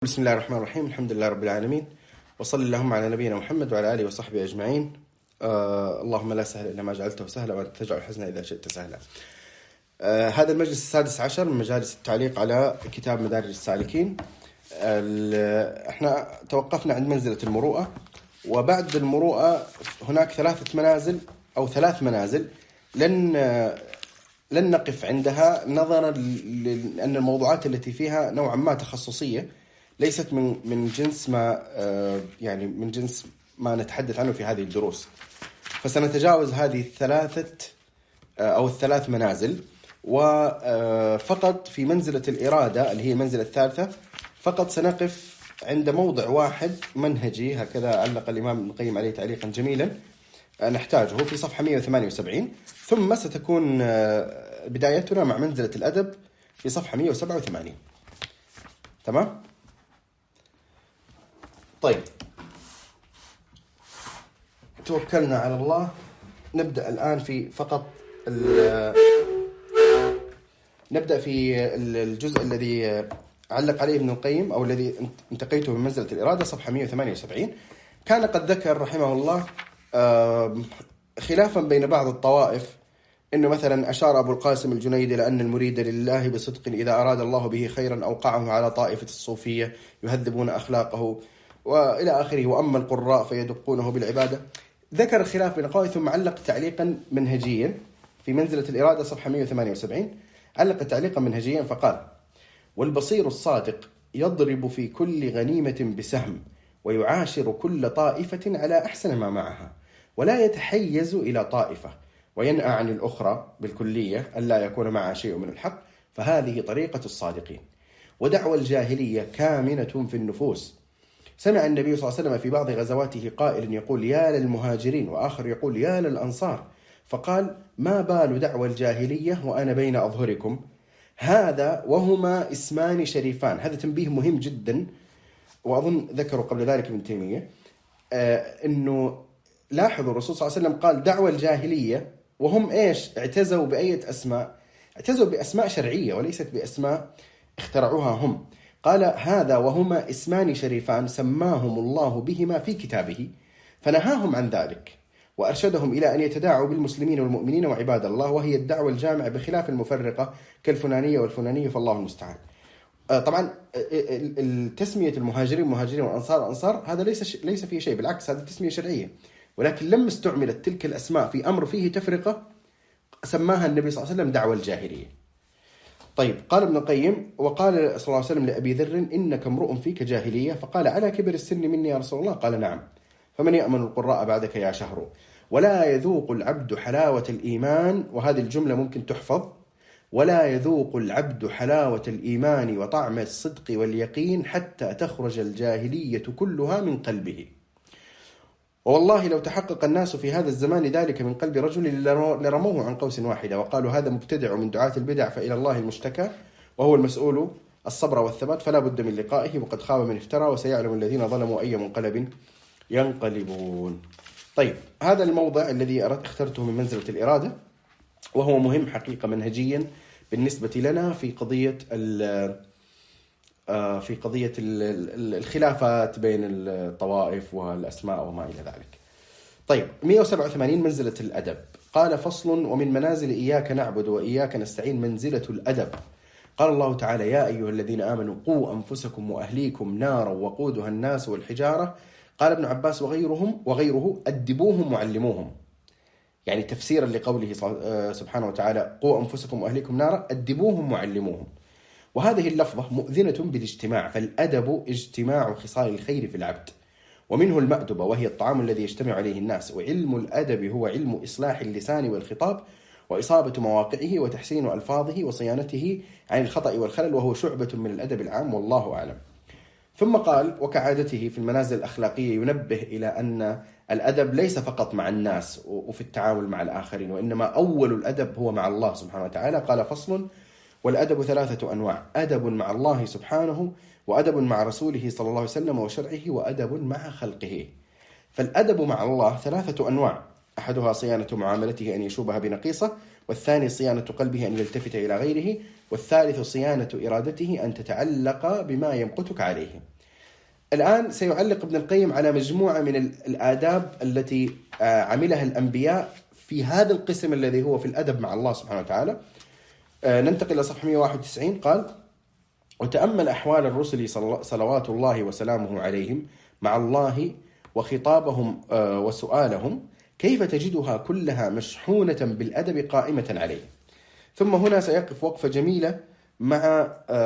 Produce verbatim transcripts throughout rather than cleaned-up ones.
بسم الله الرحمن الرحيم. الحمد لله رب العالمين، وصلى اللهم على نبينا محمد وعلى آله وصحبه أجمعين. آه اللهم لا سهل إلا ما جعلته سهلا وأنت تجعل الحزن إذا شئت سهلا. آه هذا المجلس السادس عشر من مجالس التعليق على كتاب مدارج السالكين. احنا توقفنا عند منزلة المروءة، وبعد المروءة هناك ثلاثة منازل أو ثلاث منازل لن لن نقف عندها نظرا لأن الموضوعات التي فيها نوعا ما تخصصية، ليست من من جنس ما يعني من جنس ما نتحدث عنه في هذه الدروس. فسنتجاوز هذه الثلاثة أو الثلاث منازل، وفقط في منزلة الإرادة اللي هي المنزلة الثالثة فقط سنقف عند موضع واحد منهجي، هكذا علق الإمام ابن القيم عليه تعليقا جميلا نحتاجه في صفحة مئة وثمانية وسبعين، ثم ستكون بدايتنا مع منزلة الأدب في صفحة مئة وسبعة وثمانين. تمام؟ طيب، توكلنا على الله. نبدأ الآن في فقط نبدأ في الجزء الذي علق عليه ابن القيم أو الذي انتقيته من منزلة الإرادة، صفحة مئة وثمانية وسبعين. كان قد ذكر رحمه الله خلافا بين بعض الطوائف، إنه مثلا أشار أبو القاسم الجنيدي لأن المريد لله بصدق إذا أراد الله به خيرا أوقعه على طائفة الصوفية يهذبون أخلاقه وإلى آخره، وأما القراء فيدقونه بالعبادة. ذكر الخلاف بين قوائل ثم علق تعليقا منهجيا في منزلة الإرادة صفحة مئة وثمانية وسبعين. علق تعليقا منهجيا فقال: والبصير الصادق يضرب في كل غنيمة بسهم، ويعاشر كل طائفة على أحسن ما معها، ولا يتحيز إلى طائفة، وينأى عن الأخرى بالكلية ألا يكون معها شيء من الحق، فهذه طريقة الصادقين. ودعوى الجاهلية كامنة في النفوس. سمع النبي صلى الله عليه وسلم في بعض غزواته قائل يقول: يا للمهاجرين، وآخر يقول: يا للأنصار، فقال: ما بال دعوى الجاهلية وأنا بين أظهركم؟ هذا وهما اسمان شريفان. هذا تنبيه مهم جدا، وأظن ذكروا قبل ذلك ابن تيمية، آه أنه لاحظوا الرسول صلى الله عليه وسلم قال دعوى الجاهلية، وهم إيش؟ اعتزوا بأية أسماء؟ اعتزوا بأسماء شرعية وليست بأسماء اخترعوها هم. قال: هذا وهما اسمان شريفان سماهم الله بهما في كتابه، فنهاهم عن ذلك وأرشدهم إلى أن يتداعوا بالمسلمين والمؤمنين وعباد الله، وهي الدعوة الجامعة بخلاف المفرقة كالفلانية والفلانية، فالله المستعان. طبعا التسمية المهاجرين مهاجرين والأنصار أنصار هذا ليس ليس فيه شيء، بالعكس هذا تسمية شرعية، ولكن لما استعملت تلك الأسماء في أمر فيه تفرقة سماها النبي صلى الله عليه وسلم دعوة الجاهلية. طيب، قال ابن القيم: وقال صلى الله عليه وسلم لأبي ذر: إنك امرؤ فيك جاهلية، فقال: على كبر السن مني يا رسول الله؟ قال: نعم. فمن يأمن القراء بعدك يا شهر؟ ولا يذوق العبد حلاوة الإيمان، وهذه الجملة ممكن تحفظ: ولا يذوق العبد حلاوة الإيمان وطعم الصدق واليقين حتى تخرج الجاهلية كلها من قلبه. والله لو تحقق الناس في هذا الزمان ذلك من قلب رجل لرموه عن قوس واحدة، وقالوا هذا مبتدع من دعاة البدع، فإلى الله المشتكى وهو المسؤول الصبر والثبات، فلا بد من لقائه، وقد خاب من افترى، وسيعلم الذين ظلموا أي منقلب ينقلبون. طيب، هذا الموضع الذي اخترته من منزلة الإرادة، وهو مهم حقيقة منهجيا بالنسبة لنا في قضية في قضية الخلافات بين الطوائف والأسماء وما إلى ذلك. طيب، مئة وسبعة وثمانين منزلة الأدب. قال: فصل: ومن منازل إياك نعبد وإياك نستعين منزلة الأدب. قال الله تعالى: يا أيها الذين آمنوا قوا أنفسكم وأهليكم نارا وقودها الناس والحجارة. قال ابن عباس وغيرهم وغيره: أدبوهم وعلموهم. يعني تفسيرا لقوله سبحانه وتعالى: قوا أنفسكم وأهليكم نارا، أدبوهم وعلموهم. وهذه اللفظة مؤذنة بالاجتماع، فالأدب اجتماع خصال الخير في العبد، ومنه المأدبة وهي الطعام الذي يجتمع عليه الناس. وعلم الأدب هو علم إصلاح اللسان والخطاب، وإصابة مواقعه وتحسين ألفاظه وصيانته عن الخطأ والخلل، وهو شعبة من الأدب العام، والله أعلم. ثم قال: وكعادته في المنازل الأخلاقية ينبه إلى أن الأدب ليس فقط مع الناس وفي التعامل مع الآخرين، وإنما أول الأدب هو مع الله سبحانه وتعالى. قال: فصل: والأدب ثلاثة أنواع: أدب مع الله سبحانه، وأدب مع رسوله صلى الله عليه وسلم وشرعه، وأدب مع خلقه. فالأدب مع الله ثلاثة أنواع: أحدها صيانة معاملته أن يشوبها بنقيصة، والثاني صيانة قلبه أن يلتفت إلى غيره، والثالث صيانة إرادته أن تتعلق بما يمقتك عليه. الآن سيعلق ابن القيم على مجموعة من الآداب التي عملها الأنبياء في هذا القسم الذي هو في الأدب مع الله سبحانه وتعالى. ننتقل إلى صفحة مئة وواحد وتسعين. قال: وتأمل أحوال الرسل صلوات الله وسلامه عليهم مع الله وخطابهم وسؤالهم، كيف تجدها كلها مشحونة بالأدب قائمة عليه. ثم هنا سيقف وقفة جميلة مع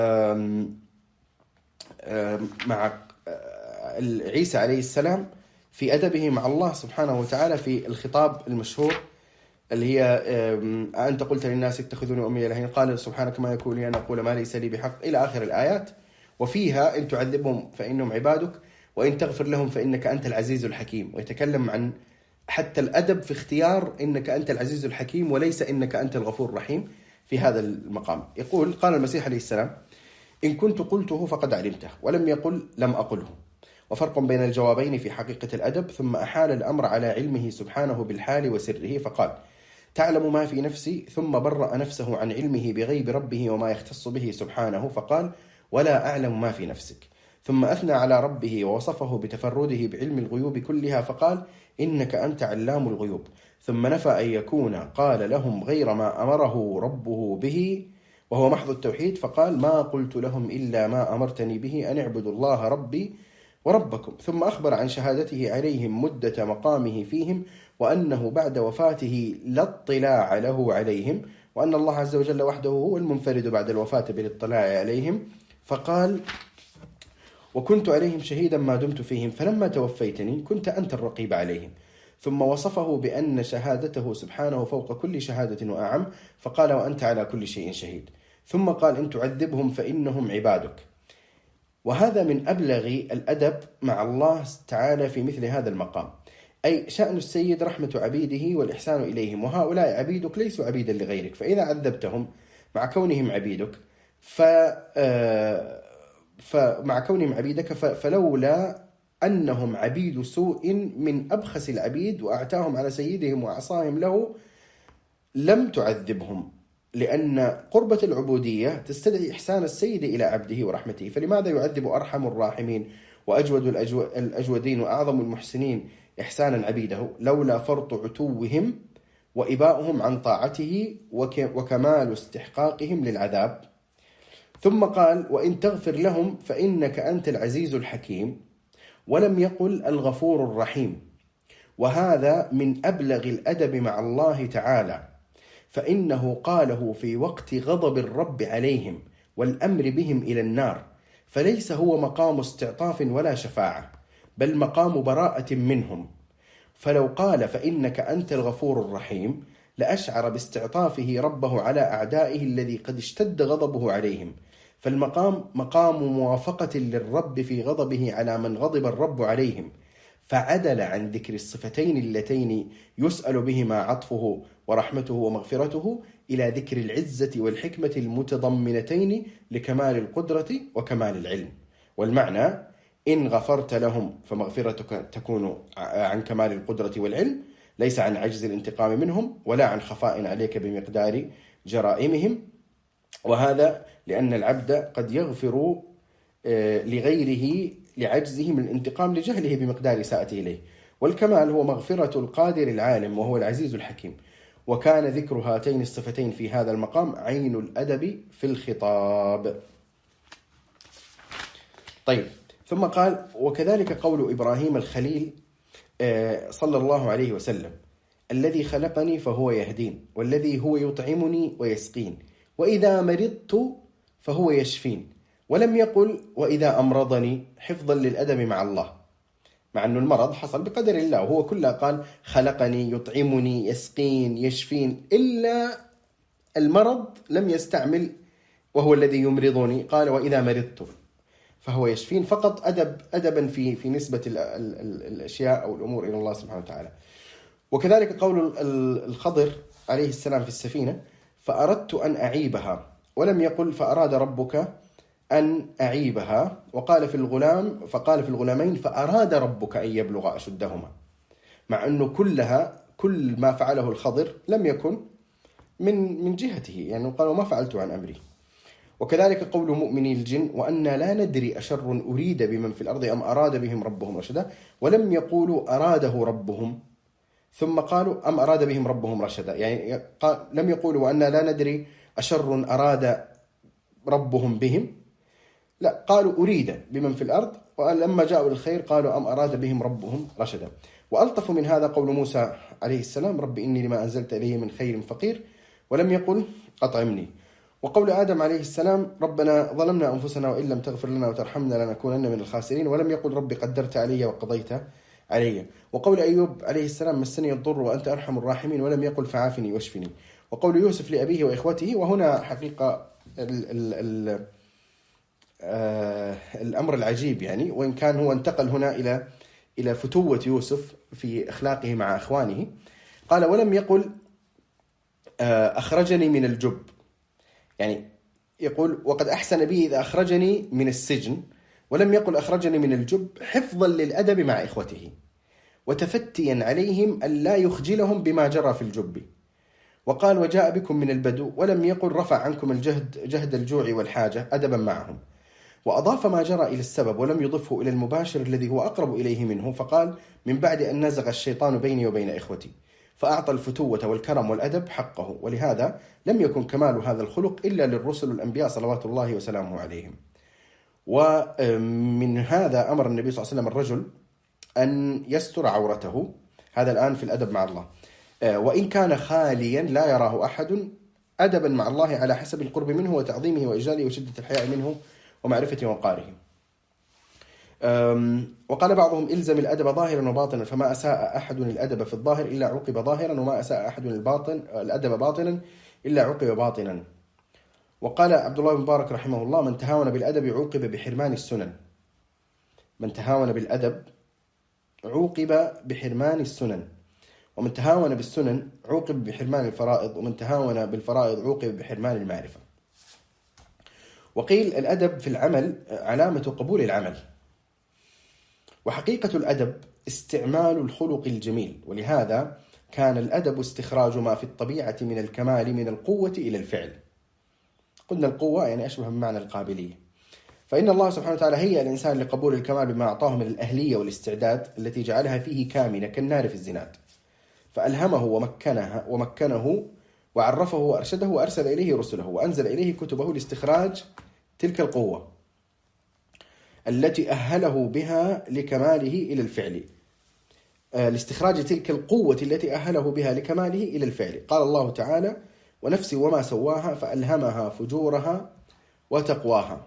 مع عيسى عليه السلام في أدبه مع الله سبحانه وتعالى في الخطاب المشهور اللي هي: أنت قلت للناس اتخذوني أمي إلهين، قال سبحانك ما يكون لي أن أقول ما ليس لي بحق، إلى آخر الآيات. وفيها: إن تعذبهم فإنهم عبادك وإن تغفر لهم فإنك أنت العزيز الحكيم. ويتكلم عن حتى الأدب في اختيار إنك أنت العزيز الحكيم وليس إنك أنت الغفور الرحيم في هذا المقام. يقول: قال المسيح عليه السلام: إن كنت قلته فقد علمته، ولم يقل لم أقله. وفرق بين الجوابين في حقيقة الأدب. ثم أحال الأمر على علمه سبحانه بالحال وسره، فقال: تعلم ما في نفسي، ثم برأ نفسه عن علمه بغيب ربه وما يختص به سبحانه، فقال: ولا أعلم ما في نفسك. ثم أثنى على ربه ووصفه بتفرده بعلم الغيوب كلها، فقال: إنك أنت علام الغيوب. ثم نفى أن يكون قال لهم غير ما أمره ربه به وهو محض التوحيد، فقال: ما قلت لهم إلا ما أمرتني به أن اعبدوا الله ربي وربكم. ثم أخبر عن شهادته عليهم مدة مقامه فيهم، وأنه بعد وفاته لا اطلاع له عليهم، وأن الله عز وجل وحده هو المنفرد بعد الوفاة بالاطلاع عليهم. فقال: وكنت عليهم شهيدا ما دمت فيهم، فلما توفيتني كنت أنت الرقيب عليهم. ثم وصفه بأن شهادته سبحانه فوق كل شهادة وأعم، فقال: وأنت على كل شيء شهيد. ثم قال: إن تعذبهم فإنهم عبادك. وهذا من أبلغ الأدب مع الله تعالى في مثل هذا المقام، أي شأن السيد رحمة عبيده والإحسان إليهم، وهؤلاء عبيدك ليسوا عبيدا لغيرك، فإذا عذبتهم مع كونهم عبيدك ف فمع كونهم عبيدك فلولا أنهم عبيد سوء من أبخس العبيد وأعتاهم على سيدهم وأعصاهم له لم تعذبهم، لأن قربة العبودية تستدعي إحسان السيد إلى عبده ورحمته. فلماذا يعذب أرحم الراحمين وأجود الأجودين وأعظم المحسنين إحسانا عبيده؟ لولا فرط عتوهم وإباؤهم عن طاعته وكمال استحقاقهم للعذاب. ثم قال: وإن تغفر لهم فإنك أنت العزيز الحكيم، ولم يقل الغفور الرحيم. وهذا من أبلغ الأدب مع الله تعالى، فإنه قاله في وقت غضب الرب عليهم والأمر بهم إلى النار، فليس هو مقام استعطاف ولا شفاعة، بل مقام براءة منهم. فلو قال فإنك أنت الغفور الرحيم لأشعر باستعطافه ربه على أعدائه الذي قد اشتد غضبه عليهم، فالمقام مقام موافقة للرب في غضبه على من غضب الرب عليهم، فعدل عن ذكر الصفتين اللتين يسأل بهما عطفه ورحمته ومغفرته إلى ذكر العزة والحكمة المتضمنتين لكمال القدرة وكمال العلم. والمعنى: إن غفرت لهم فمغفرتك تكون عن كمال القدرة والعلم، ليس عن عجز الانتقام منهم ولا عن خفاء عليك بمقدار جرائمهم. وهذا لأن العبد قد يغفر لغيره لعجزه من الانتقام لجهله بمقدار إساءته إليه، والكمال هو مغفرة القادر العالم وهو العزيز الحكيم. وكان ذكر هاتين الصفتين في هذا المقام عين الأدب في الخطاب. طيب، ثم قال: وكذلك قول إبراهيم الخليل صلى الله عليه وسلم: الذي خلقني فهو يهدين، والذي هو يطعمني ويسقين، وإذا مرضت فهو يشفين. ولم يقل وإذا أمرضني، حفظا للأدب مع الله، مع أن المرض حصل بقدر الله، وهو كله قال خلقني يطعمني يسقين يشفين، إلا المرض لم يستعمل وهو الذي يمرضني، قال وإذا مرضت فهو يشفين، فقط أدب أدبا في في نسبة ال ال ال الأشياء أو الأمور إلى الله سبحانه وتعالى. وكذلك قول الخضر عليه السلام في السفينة: فأردت أن أعيبها، ولم يقل فأراد ربك أن أعيبها. وقال في الغلام فقال في الغلامين: فأراد ربك أن يبلغ أشدهما، مع أنه كلها كل ما فعله الخضر لم يكن من من جهته، يعني قالوا ما فعلت عن أمري. وكذلك قول مؤمني الجن وأنا لا ندري أشر أريد بمن في الأرض أم أراد بهم ربهم رشدا، ولم يقولوا أراده ربهم ثم قالوا أم أراد بهم ربهم رشدا، يعني لم يقولوا وأنا لا ندري أشر أراد ربهم بهم، لا، قالوا أريد بمن في الأرض، ولما جاءوا للخير قالوا أم أراد بهم ربهم رشدا. وألطف من هذا قول موسى عليه السلام رب إني لما أنزلت إليه من خير فقير، ولم يقل أطعمني. وقول آدم عليه السلام ربنا ظلمنا أنفسنا وإن لم تغفر لنا وترحمنا لنكونن من الخاسرين، ولم يقل رب قدرت علي وقضيت علي. وقول أيوب عليه السلام مسني الضر وأنت أرحم الراحمين، ولم يقل فعافني واشفني. وقول يوسف لأبيه وإخوته، وهنا حقيقة ال ال ال آه الأمر العجيب، يعني وإن كان هو انتقل هنا إلى إلى فتوة يوسف في أخلاقه مع أخوانه، قال ولم يقل آه أخرجني من الجب، يعني يقول وقد أحسن بي إذا أخرجني من السجن، ولم يقل أخرجني من الجب حفظا للأدب مع إخوته وتفتيا عليهم ألا يخجلهم بما جرى في الجب. وقال وجاء بكم من البدو، ولم يقل رفع عنكم الجهد جهد الجوع والحاجة أدبا معهم. وأضاف ما جرى إلى السبب ولم يضفه إلى المباشر الذي هو أقرب إليه منه، فقال من بعد أن نزغ الشيطان بيني وبين إخوتي، فأعطى الفتوة والكرم والأدب حقه. ولهذا لم يكن كمال هذا الخلق إلا للرسل الأنبياء صلوات الله وسلامه عليهم. ومن هذا أمر النبي صلى الله عليه وسلم الرجل أن يستر عورته، هذا الآن في الأدب مع الله، وإن كان خاليا لا يراه أحد، أدبا مع الله على حسب القرب منه وتعظيمه وإجلاله وشدة الحياء منه ومعرفة وقاره. وقال بعضهم إلزم الأدب ظاهرا وباطنا، فما أساء أحد الأدب في الظاهر إلا عوقب ظاهرا، وما أساء أحد الباطن الأدب باطنا إلا عوقب باطنا. وقال عبد الله بن مبارك رحمه الله من تهاون بالأدب عوقب بحرمان السنن، من تهاون بالأدب عوقب بحرمان السنن، ومن تهاون بالسنن عوقب بحرمان الفرائض، ومن تهاون بالفرائض عوقب بحرمان المعرفة. وقيل الأدب في العمل علامة قبول العمل، وحقيقة الأدب استعمال الخلق الجميل، ولهذا كان الأدب استخراج ما في الطبيعة من الكمال من القوة إلى الفعل. قلنا القوة يعني أشبه بمعنى القابلية، فإن الله سبحانه وتعالى هيأ الإنسان لقبول الكمال بما أعطاه من الأهلية والاستعداد التي جعلها فيه كامنة كالنار في الزناد، فألهمه ومكنه ومكنه وعرفه وأرشده وأرسل إليه رسله وأنزل إليه كتبه لاستخراج تلك القوة التي أهله بها لكماله إلى الفعل، لاستخراج تلك القوة التي أهله بها لكماله إلى الفعل. قال الله تعالى ونفس وما سواها فألهمها فجورها وتقواها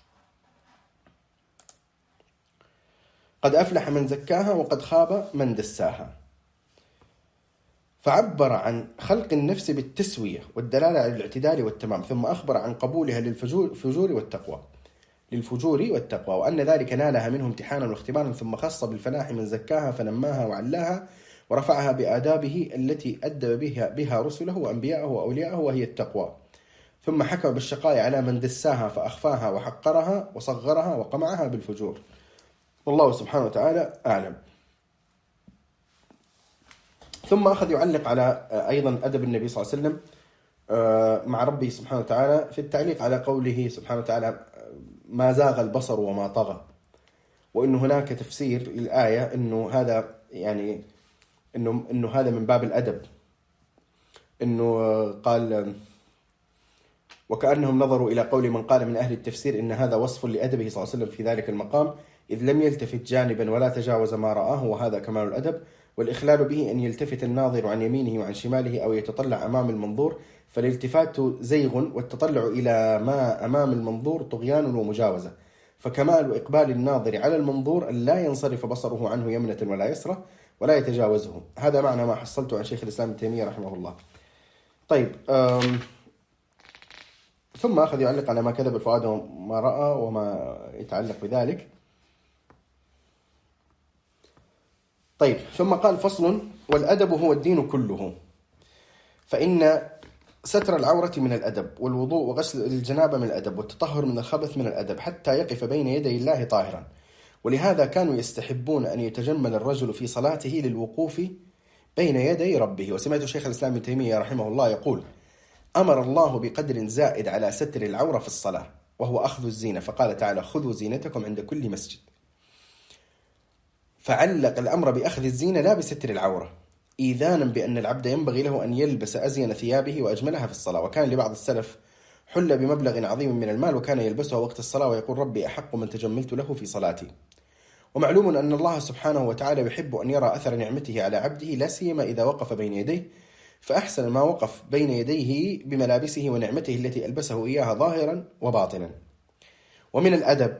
قد أفلح من زكاها وقد خاب من دساها. فعبر عن خلق النفس بالتسوية والدلالة على الاعتدال والتمام، ثم أخبر عن قبولها للفجور والتقوى للفجور والتقوى وأن ذلك نالها منه امتحانا واختبارا، ثم خص بالفلاح من زكاها فنماها وعلاها ورفعها بآدابه التي أدب بها, بها رسله وأنبياءه وأولياءه وهي التقوى، ثم حكم بالشقاء على من دساها فأخفاها وحقرها وصغرها وقمعها بالفجور. والله سبحانه وتعالى أعلم. ثم أخذ يعلق على أيضا أدب النبي صلى الله عليه وسلم مع ربه سبحانه وتعالى في التعليق على قوله سبحانه وتعالى ما زاغ البصر وما طغى، وإنه هناك تفسير للآية إنه هذا يعني إنه إنه هذا من باب الأدب، إنه قال وكأنهم نظروا إلى قول من قال من أهل التفسير إن هذا وصف لأدبه صلى الله عليه وسلم في ذلك المقام، إذ لم يلتفت جانبا ولا تجاوز ما رآه، وهذا كمال الأدب. والإخلال به أن يلتفت الناظر عن يمينه وعن شماله أو يتطلع أمام المنظور، فالالتفات زيغ والتطلع إلى ما أمام المنظور طغيان ومجاوزة، فكمال إقبال الناظر على المنظور أن لا ينصرف بصره عنه يمنة ولا يسرى ولا يتجاوزه. هذا معنى ما حصلته عن شيخ الإسلام ابن تيمية رحمه الله. طيب ثم أخذ يعلق على ما كذب الفؤاد وما رأى وما يتعلق بذلك. طيب ثم قال فصل والأدب هو الدين كله، فإن ستر العورة من الأدب، والوضوء وغسل الجنابة من الأدب، والتطهر من الخبث من الأدب، حتى يقف بين يدي الله طاهرا. ولهذا كانوا يستحبون أن يتجمل الرجل في صلاته للوقوف بين يدي ربه. وسمعت شيخ الإسلام ابن تيمية رحمه الله يقول أمر الله بقدر زائد على ستر العورة في الصلاة، وهو أخذ الزينة، فقال تعالى: خذوا زينتكم عند كل مسجد. فعلق الأمر بأخذ الزينة لا بستر العورة، إيذانا بأن العبد ينبغي له أن يلبس أزين ثيابه وأجملها في الصلاة. وكان لبعض السلف حل بمبلغ عظيم من المال وكان يلبسها وقت الصلاة ويقول: ربي أحق من تجملت له في صلاتي. ومعلوم أن الله سبحانه وتعالى يحب أن يرى أثر نعمته على عبده، لا سيما إذا وقف بين يديه، فأحسن ما وقف بين يديه بملابسه ونعمته التي ألبسه إياها ظاهرا وباطنا. ومن الأدب،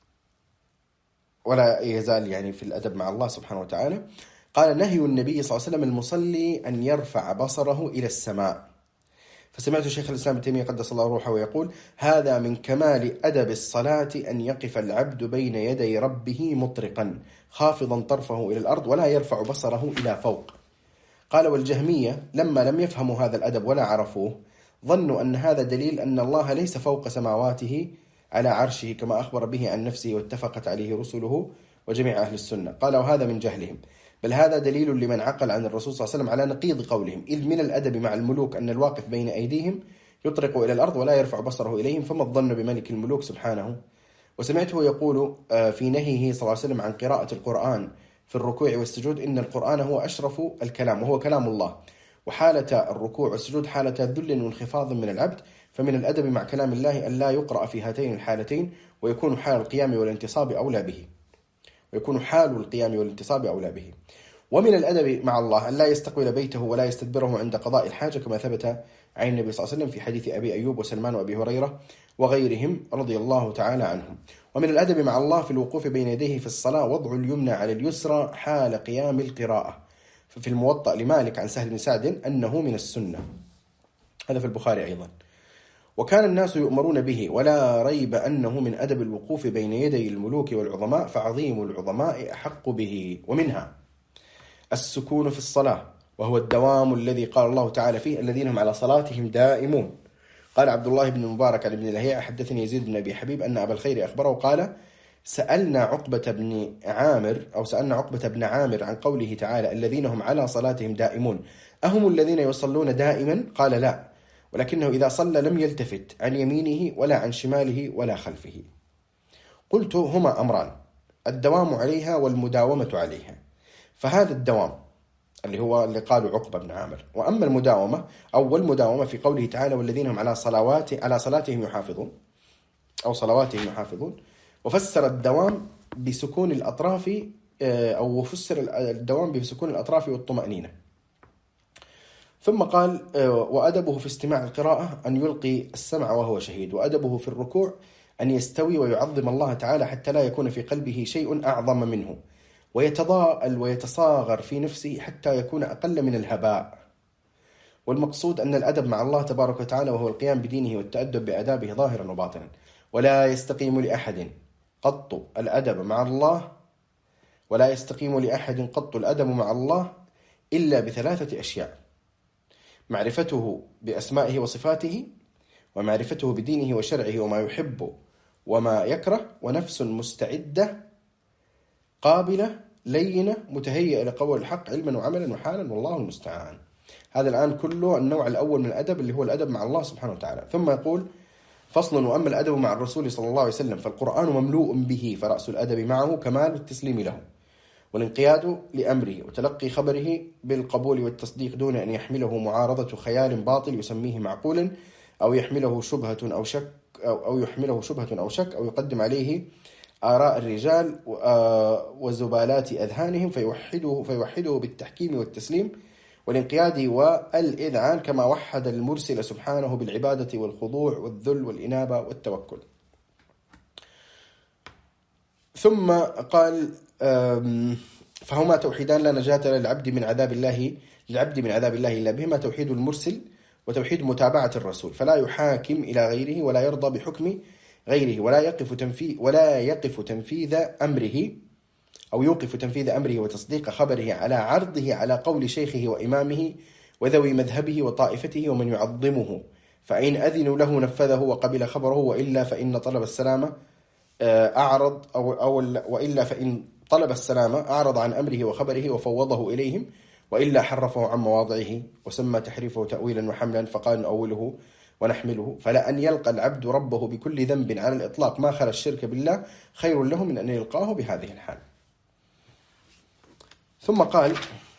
ولا يزال يعني في الأدب مع الله سبحانه وتعالى، قال: نهي النبي صلى الله عليه وسلم المصلي أن يرفع بصره إلى السماء. فسمعت شيخ الإسلام ابن تيمية قدس الله روحه ويقول: هذا من كمال أدب الصلاة أن يقف العبد بين يدي ربه مطرقا خافضا طرفه إلى الأرض ولا يرفع بصره إلى فوق. قال: والجهمية لما لم يفهموا هذا الأدب ولا عرفوه ظنوا أن هذا دليل أن الله ليس فوق سماواته على عرشه كما أخبر به عن نفسه واتفقت عليه رسله وجميع أهل السنة. قال: وهذا من جهلهم، بل هذا دليل لمن عقل عن الرسول صلى الله عليه وسلم على نقيض قولهم، إذ من الأدب مع الملوك أن الواقف بين أيديهم يطرق إلى الأرض ولا يرفع بصره إليهم، فما الظن بملك الملوك سبحانه. وسمعته يقول في نهيه صلى الله عليه وسلم عن قراءة القرآن في الركوع والسجود: إن القرآن هو أشرف الكلام وهو كلام الله، وحالة الركوع والسجود حالة ذل وانخفاض من العبد، فمن الأدب مع كلام الله أن لا يقرأ في هاتين الحالتين، ويكون حال القيام والانتصاب أولى به ويكون حال القيام والانتصاب أولى به. ومن الأدب مع الله أن لا يستقبل بيته ولا يستدبره عند قضاء الحاجة، كما ثبت عن النبي صلى الله عليه وسلم في حديث أبي أيوب وسلمان وأبي هريرة وغيرهم رضي الله تعالى عنهم. ومن الأدب مع الله في الوقوف بين يديه في الصلاة وضع اليمنى على اليسرى حال قيام القراءة، ففي الموطأ لمالك عن سهل بن سعد أنه من السنة، هذا في البخاري أيضا. وكان الناس يؤمرون به، ولا ريب أنه من أدب الوقوف بين يدي الملوك والعظماء، فعظيم العظماء أحق به. ومنها السكون في الصلاة، وهو الدوام الذي قال الله تعالى فيه: الذين هم على صلاتهم دائمون. قال عبد الله بن المبارك عن ابن لهيعة: حدثني يزيد بن أبي حبيب أن أبا الخير أخبره قال: سألنا عقبة بن عامر أو سألنا عقبة بن عامر عن قوله تعالى: الذين هم على صلاتهم دائمون، أهم الذين يصلون دائما؟ قال: لا، ولكنه إذا صلى لم يلتفت عن يمينه ولا عن شماله ولا خلفه. قلت: هما أمران، الدوام عليها والمداومة عليها. فهذا الدوام اللي هو اللي قالوا عقبة بن عامر، وأما المداومة أو المداومة في قوله تعالى: والذين هم على صلوات على صلاتهم يحافظون أو صلواتهم يحافظون. وفسر الدوام بسكون الأطراف أو فسر الدوام بسكون الأطراف والطمأنينة. ثم قال: وأدبه في استماع القراءة أن يلقي السمع وهو شهيد، وأدبه في الركوع أن يستوي ويعظم الله تعالى حتى لا يكون في قلبه شيء أعظم منه، ويتضاءل ويتصاغر في نفسه حتى يكون أقل من الهباء. والمقصود أن الأدب مع الله تبارك وتعالى وهو القيام بدينه والتأدب بأدابه ظاهرا وباطنا. ولا يستقيم لأحد قط الأدب مع الله ولا يستقيم لأحد قط الأدب مع الله إلا بثلاثة أشياء: معرفته بأسمائه وصفاته، ومعرفته بدينه وشرعه وما يحب وما يكره، ونفس مستعدة قابلة لينة متهيئة لقول الحق علما وعملا وحالا، والله المستعان. هذا الآن كله النوع الأول من الأدب اللي هو الأدب مع الله سبحانه وتعالى. ثم يقول: فصل: وأما الأدب مع الرسول صلى الله عليه وسلم فالقرآن مملوء به، فرأس الأدب معه كمال التسليم له والانقياد لأمره وتلقي خبره بالقبول والتصديق دون أن يحمله معارضة خيال باطل يسميه معقولا، أو يحمله شبهة أو شك أو يحمله شبهة أو شك أو يقدم عليه آراء الرجال وزبالات أذهانهم فيوحده فيوحده بالتحكيم والتسليم والانقياد والإذعان، كما وحد المرسل سبحانه بالعبادة والخضوع والذل والإنابة والتوكل. ثم قال: فهما توحيدان لا نجاة للعبد من عذاب الله للعبد من عذاب الله إلا بهما: توحيد المرسل وتوحيد متابعة الرسول، فلا يحاكم إلى غيره ولا يرضى بحكم غيره ولا يقف تنفيذ ولا يقف تنفيذ أمره أو يوقف تنفيذ أمره وتصديق خبره على عرضه على قول شيخه وإمامه وذوي مذهبه وطائفته ومن يعظمه، فإن أذنوا له نفذه وقبل خبره، وإلا فإن طلب السلامة أعرض أو, أو وإلا فإن طلب السلامة أعرض عن أمره وخبره وفوضه إليهم وإلا حرفه عن مواضعه وسمى تحريفه تأويلا وحملا، فقال نؤوله ونحمله. فلا أن يلقى العبد ربه بكل ذنب على الإطلاق ما خلا الشرك بالله خير له من أن يلقاه بهذه الحال. ثم قال: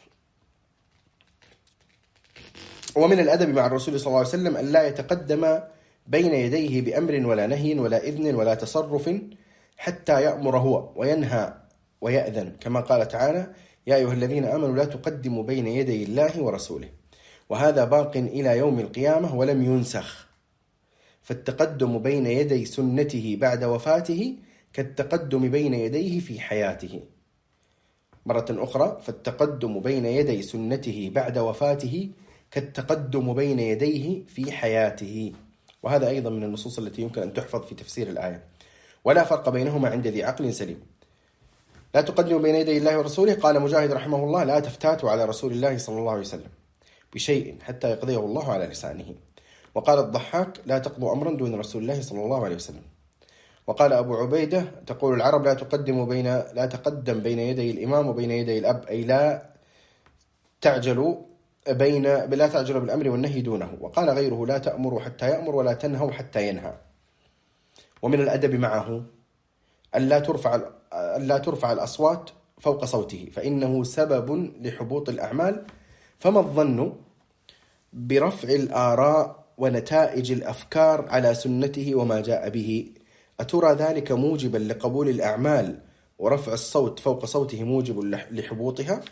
ومن الأدب مع الرسول صلى الله عليه وسلم أن لا يتقدم بين يديه بأمر ولا نهي ولا إذن ولا تصرف حتى يأمر هو وينهى ويأذن، كما قال تعالى: يا أيها الذين آمنوا لا تقدموا بين يدي الله ورسوله. وهذا باق إلى يوم القيامة ولم ينسخ. فالتقدم بين يدي سنته بعد وفاته كالتقدم بين يديه في حياته. مرة أخرى: فالتقدم بين يدي سنته بعد وفاته كالتقدم بين يديه في حياته. وهذا أيضا من النصوص التي يمكن أن تحفظ في تفسير الآية. ولا فرق بينهما عند ذي عقل سليم. لا تقدموا بين يدي الله ورسوله. قال مجاهد رحمه الله: لا تفتاتوا على رسول الله صلى الله عليه وسلم بشيء حتى يقضيه الله على لسانه. وقال الضحاك: لا تقضوا أمرا دون رسول الله صلى الله عليه وسلم. وقال أبو عبيدة: تقول العرب لا تقدم بين لا تقدم بين يدي الإمام وبين يدي الأب، أي لا تعجلوا بين لا تعجلوا بالأمر والنهي دونه. وقال غيره: لا تأمروا حتى يأمر ولا تنهوا حتى ينهى. ومن الأدب معه ألا ترفع ألا ترفع الأصوات فوق صوته، فإنه سبب لحبوط الأعمال. فما الظن برفع الآراء ونتائج الأفكار على سنته وما جاء به؟ أترى ذلك موجبا لقبول الأعمال ورفع الصوت فوق صوته موجب لحبوطها؟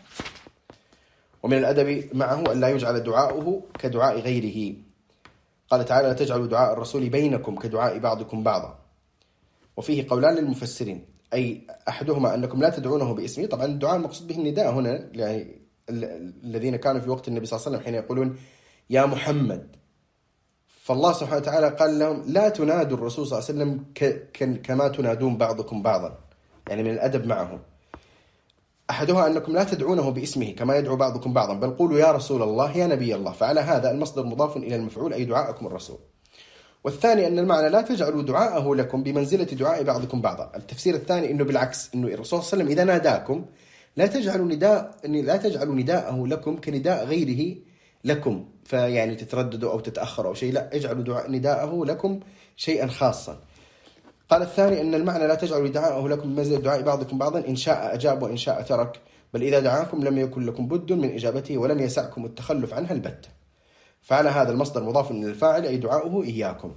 ومن الأدب معه أن لا يجعل دعاؤه كدعاء غيره. قال تعالى: لا تجعلوا دعاء الرسول بينكم كدعاء بعضكم بعضا. وفيه قولان للمفسرين، أي أحدهما أنكم لا تدعونه باسمه. طبعا الدعاء المقصود به النداء هنا، يعني الذين كانوا في وقت النبي صلى الله عليه وسلم حين يقولون يا محمد، فالله سبحانه وتعالى قال لهم: لا تنادوا الرسول صلى الله عليه وسلم كما تنادون بعضكم بعضا. يعني من الأدب معه أحدها أنكم لا تدعونه باسمه كما يدعو بعضكم بعضا، بل قولوا يا رسول الله يا نبي الله. فعلى هذا المصدر مضاف إلى المفعول، أي دعاءكم الرسول. والثاني أن المعنى لا تجعلوا دعاءه لكم بمنزلة دعاء بعضكم بعضا. التفسير الثاني أنه بالعكس، أنه الرسول صلى الله عليه وسلم إذا ناداكم لا تجعلوا نداء لا تجعلوا نداءه لكم كنداء غيره لكم، فيعني تترددوا أو تتأخروا أو شيء، لا، اجعلوا دعاء نداءه لكم شيئا خاصا. قال الثاني أن المعنى لا تجعلوا دعاءه لكم بمنزلة دعاء بعضكم بعضا، إن شاء أجاب وإن شاء ترك، بل إذا دعاكم لم يكن لكم بد من إجابته ولم يسعكم التخلف عنها البتة. فعلى هذا المصدر مضاف إلى الفاعل، أي دعاؤه إياكم.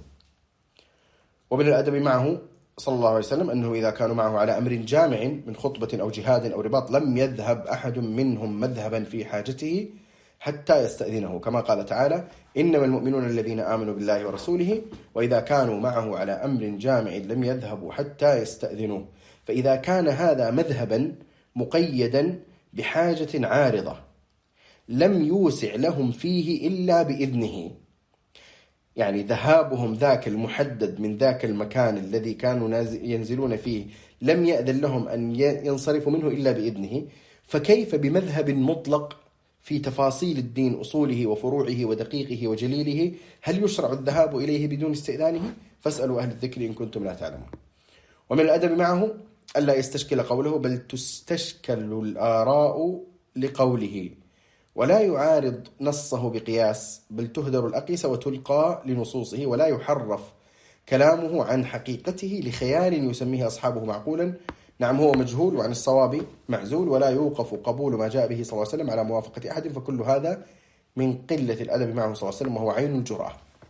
ومن الأدب معه صلى الله عليه وسلم أنه إذا كانوا معه على أمر جامع من خطبة أو جهاد أو رباط لم يذهب أحد منهم مذهبا في حاجته حتى يستأذنه، كما قال تعالى: إنما المؤمنون الذين آمنوا بالله ورسوله وإذا كانوا معه على أمر جامع لم يذهبوا حتى يستأذنوه. فإذا كان هذا مذهبا مقيدا بحاجة عارضة لم يوسع لهم فيه إلا بإذنه، يعني ذهابهم ذاك المحدد من ذاك المكان الذي كانوا ينزلون فيه لم يأذن لهم أن ينصرفوا منه إلا بإذنه، فكيف بمذهب مطلق في تفاصيل الدين أصوله وفروعه ودقيقه وجليله؟ هل يشرع الذهاب إليه بدون استئذانه؟ فاسألوا أهل الذكر إن كنتم لا تعلمون. ومن الأدب معه ألا يستشكل قوله، بل تستشكل الآراء لقوله، ولا يعارض نصه بقياس، بل تهدر الأقيس وتلقى لنصوصه، ولا يحرف كلامه عن حقيقته لخيال يسميه أصحابه معقولا. نعم، هو مجهول وعن الصواب معزول، ولا يوقف قبول ما جاء به صلى الله عليه وسلم على موافقة أحد، فكل هذا من قلة الأدب معه صلى الله عليه وسلم، وهو عين الجرأة.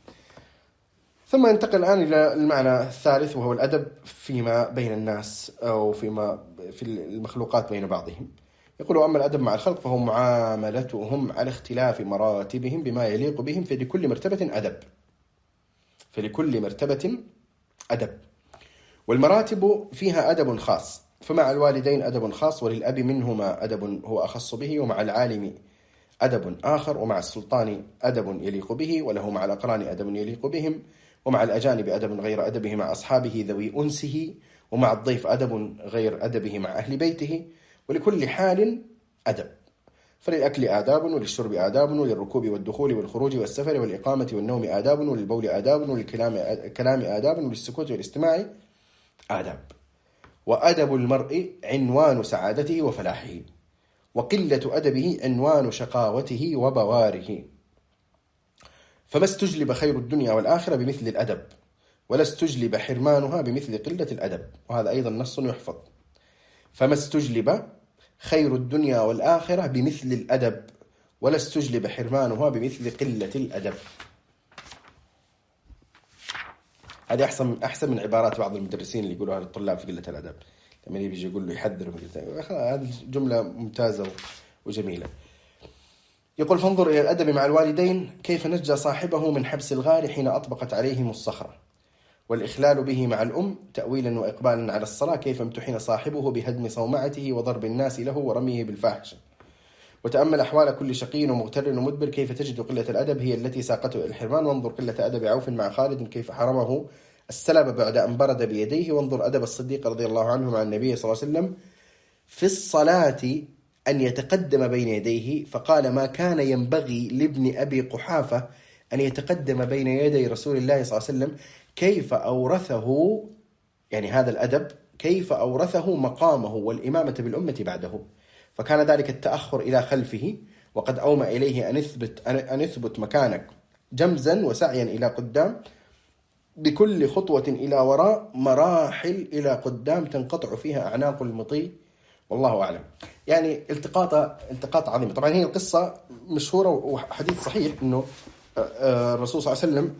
ثم ينتقل الآن إلى المعنى الثالث، وهو الأدب فيما بين الناس أو فيما في المخلوقات بين بعضهم. يقول: أما الأدب مع الخلق فهو معاملتهم على اختلاف مراتبهم بما يليق بهم، فلكل مرتبة أدب فلكل مرتبة أدب والمراتب فيها أدب خاص، فمع الوالدين أدب خاص، وللأب منهما أدب هو أخص به، ومع العالم أدب آخر، ومع السلطان أدب يليق به، وله مع الأقران أدب يليق بهم، ومع الأجانب أدب غير أدبه مع أصحابه ذوي أنسه، ومع الضيف أدب غير أدبه مع أهل بيته، ولكل حال أدب. فللأكل آداب، وللشرب آداب، وللركوب والدخول والخروج والسفر والإقامة والنوم آداب، وللبول آداب، وللكلام آداب، وللسكوت والاستماع آداب. وأدب المرء عنوان سعادته وفلاحه. وقلة أدبه عنوان شقاوته وبواره. فما استجلب خير الدنيا والآخرة بمثل الأدب، ولا استجلب حرمانها بمثل قلة الأدب. وهذا أيضا نص يحفظ. فما استجلب خير الدنيا والآخرة بمثل الأدب، ولا استجلب حرمانها بمثل قلة الأدب. هذه أحسن أحسن من عبارات بعض المدرسين اللي يقولوها للطلاب في قلة الأدب، لما يجي يقول له يحذر. هذه جملة ممتازة وجميلة. يقول: فانظر إلى الأدب مع الوالدين كيف نجى صاحبه من حبس الغار حين أطبقت عليهم الصخرة، والإخلال به مع الأم تأويلا وإقبالا على الصلاة كيف امتحن صاحبه بهدم صومعته وضرب الناس له ورميه بالفاحشة. وتأمل أحوال كل شقي ومغتر ومدبر كيف تجد قلة الأدب هي التي ساقته إلى الحرمان. وانظر قلة أدب عوف مع خالد كيف حرمه السلب بعد أن برد بيديه. وانظر أدب الصديق رضي الله عنه مع النبي صلى الله عليه وسلم في الصلاة أن يتقدم بين يديه، فقال: ما كان ينبغي لابن أبي قحافة أن يتقدم بين يدي رسول الله صلى الله عليه وسلم. كيف أورثه، يعني هذا الأدب، كيف أورثه مقامه والإمامة بالأمة بعده. فكان ذلك التأخر إلى خلفه، وقد أومأ إليه أن يثبت, أن يثبت مكانك جمزا وسعيا إلى قدام، بكل خطوة إلى وراء مراحل إلى قدام تنقطع فيها أعناق المطي. والله أعلم. يعني التقاط التقاط عظيمة. طبعا هي القصة مشهورة وحديث صحيح إنه الرسول صلى الله عليه وسلم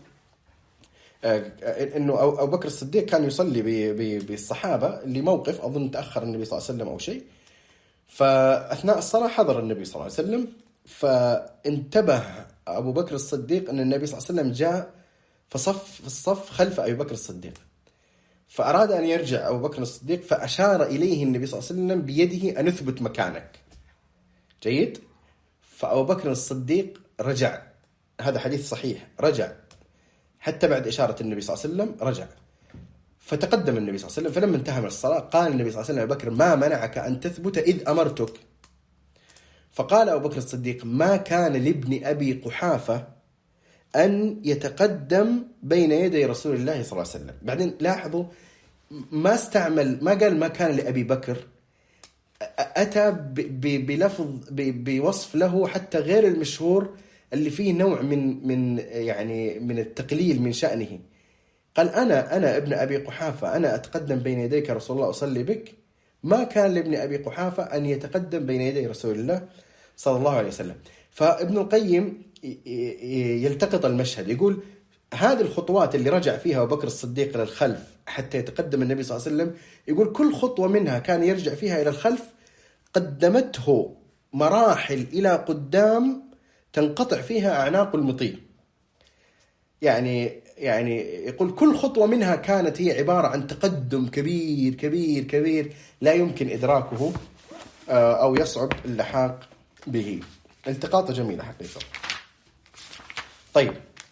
إنه أبو بكر الصديق كان يصلي بالصحابة لموقف، أظن تأخر النبي صلى الله عليه وسلم أو شيء، فأثناء الصلاة حضر النبي صلى الله عليه وسلم، فانتبه أبو بكر الصديق أن النبي صلى الله عليه وسلم جاء فصف في الصف خلف أبي بكر الصديق، فأراد أن يرجع أبو بكر الصديق، فأشار إليه النبي صلى الله عليه وسلم بيده أن اثبت مكانك. جيد. فأبو بكر الصديق رجع، هذا حديث صحيح، رجع حتى بعد إشارة النبي صلى الله عليه وسلم رجع، فتقدم النبي صلى الله عليه وسلم. فلما انتهى من الصلاة قال النبي صلى الله عليه وسلم: أبو بكر ما منعك أن تثبت إذ أمرتك؟ فقال أبو بكر الصديق: ما كان لابن أبي قحافة أن يتقدم بين يدي رسول الله صلى الله عليه وسلم. بعدين لاحظوا ما استعمل، ما قال ما كان لأبي بكر، أتى بلفظ بوصف له حتى غير المشهور اللي فيه نوع من من يعني من التقليل من شأنه. قال: أنا أنا ابن أبي قحافة، أنا أتقدم بين يديك رسول الله أصلي بك. ما كان لابن أبي قحافة أن يتقدم بين يدي رسول الله صلى الله عليه وسلم. فابن القيم يلتقط المشهد، يقول هذه الخطوات اللي رجع فيها أبو بكر الصديق إلى الخلف حتى يتقدم النبي صلى الله عليه وسلم، يقول كل خطوة منها كان يرجع فيها إلى الخلف قدمته مراحل إلى قدام تنقطع فيها أعناق المطيع. يعني يعني يقول كل خطوة منها كانت هي عبارة عن تقدم كبير كبير كبير لا يمكن إدراكه أو يصعب اللحاق به. التقاطة جميلة حقيقة. طيب،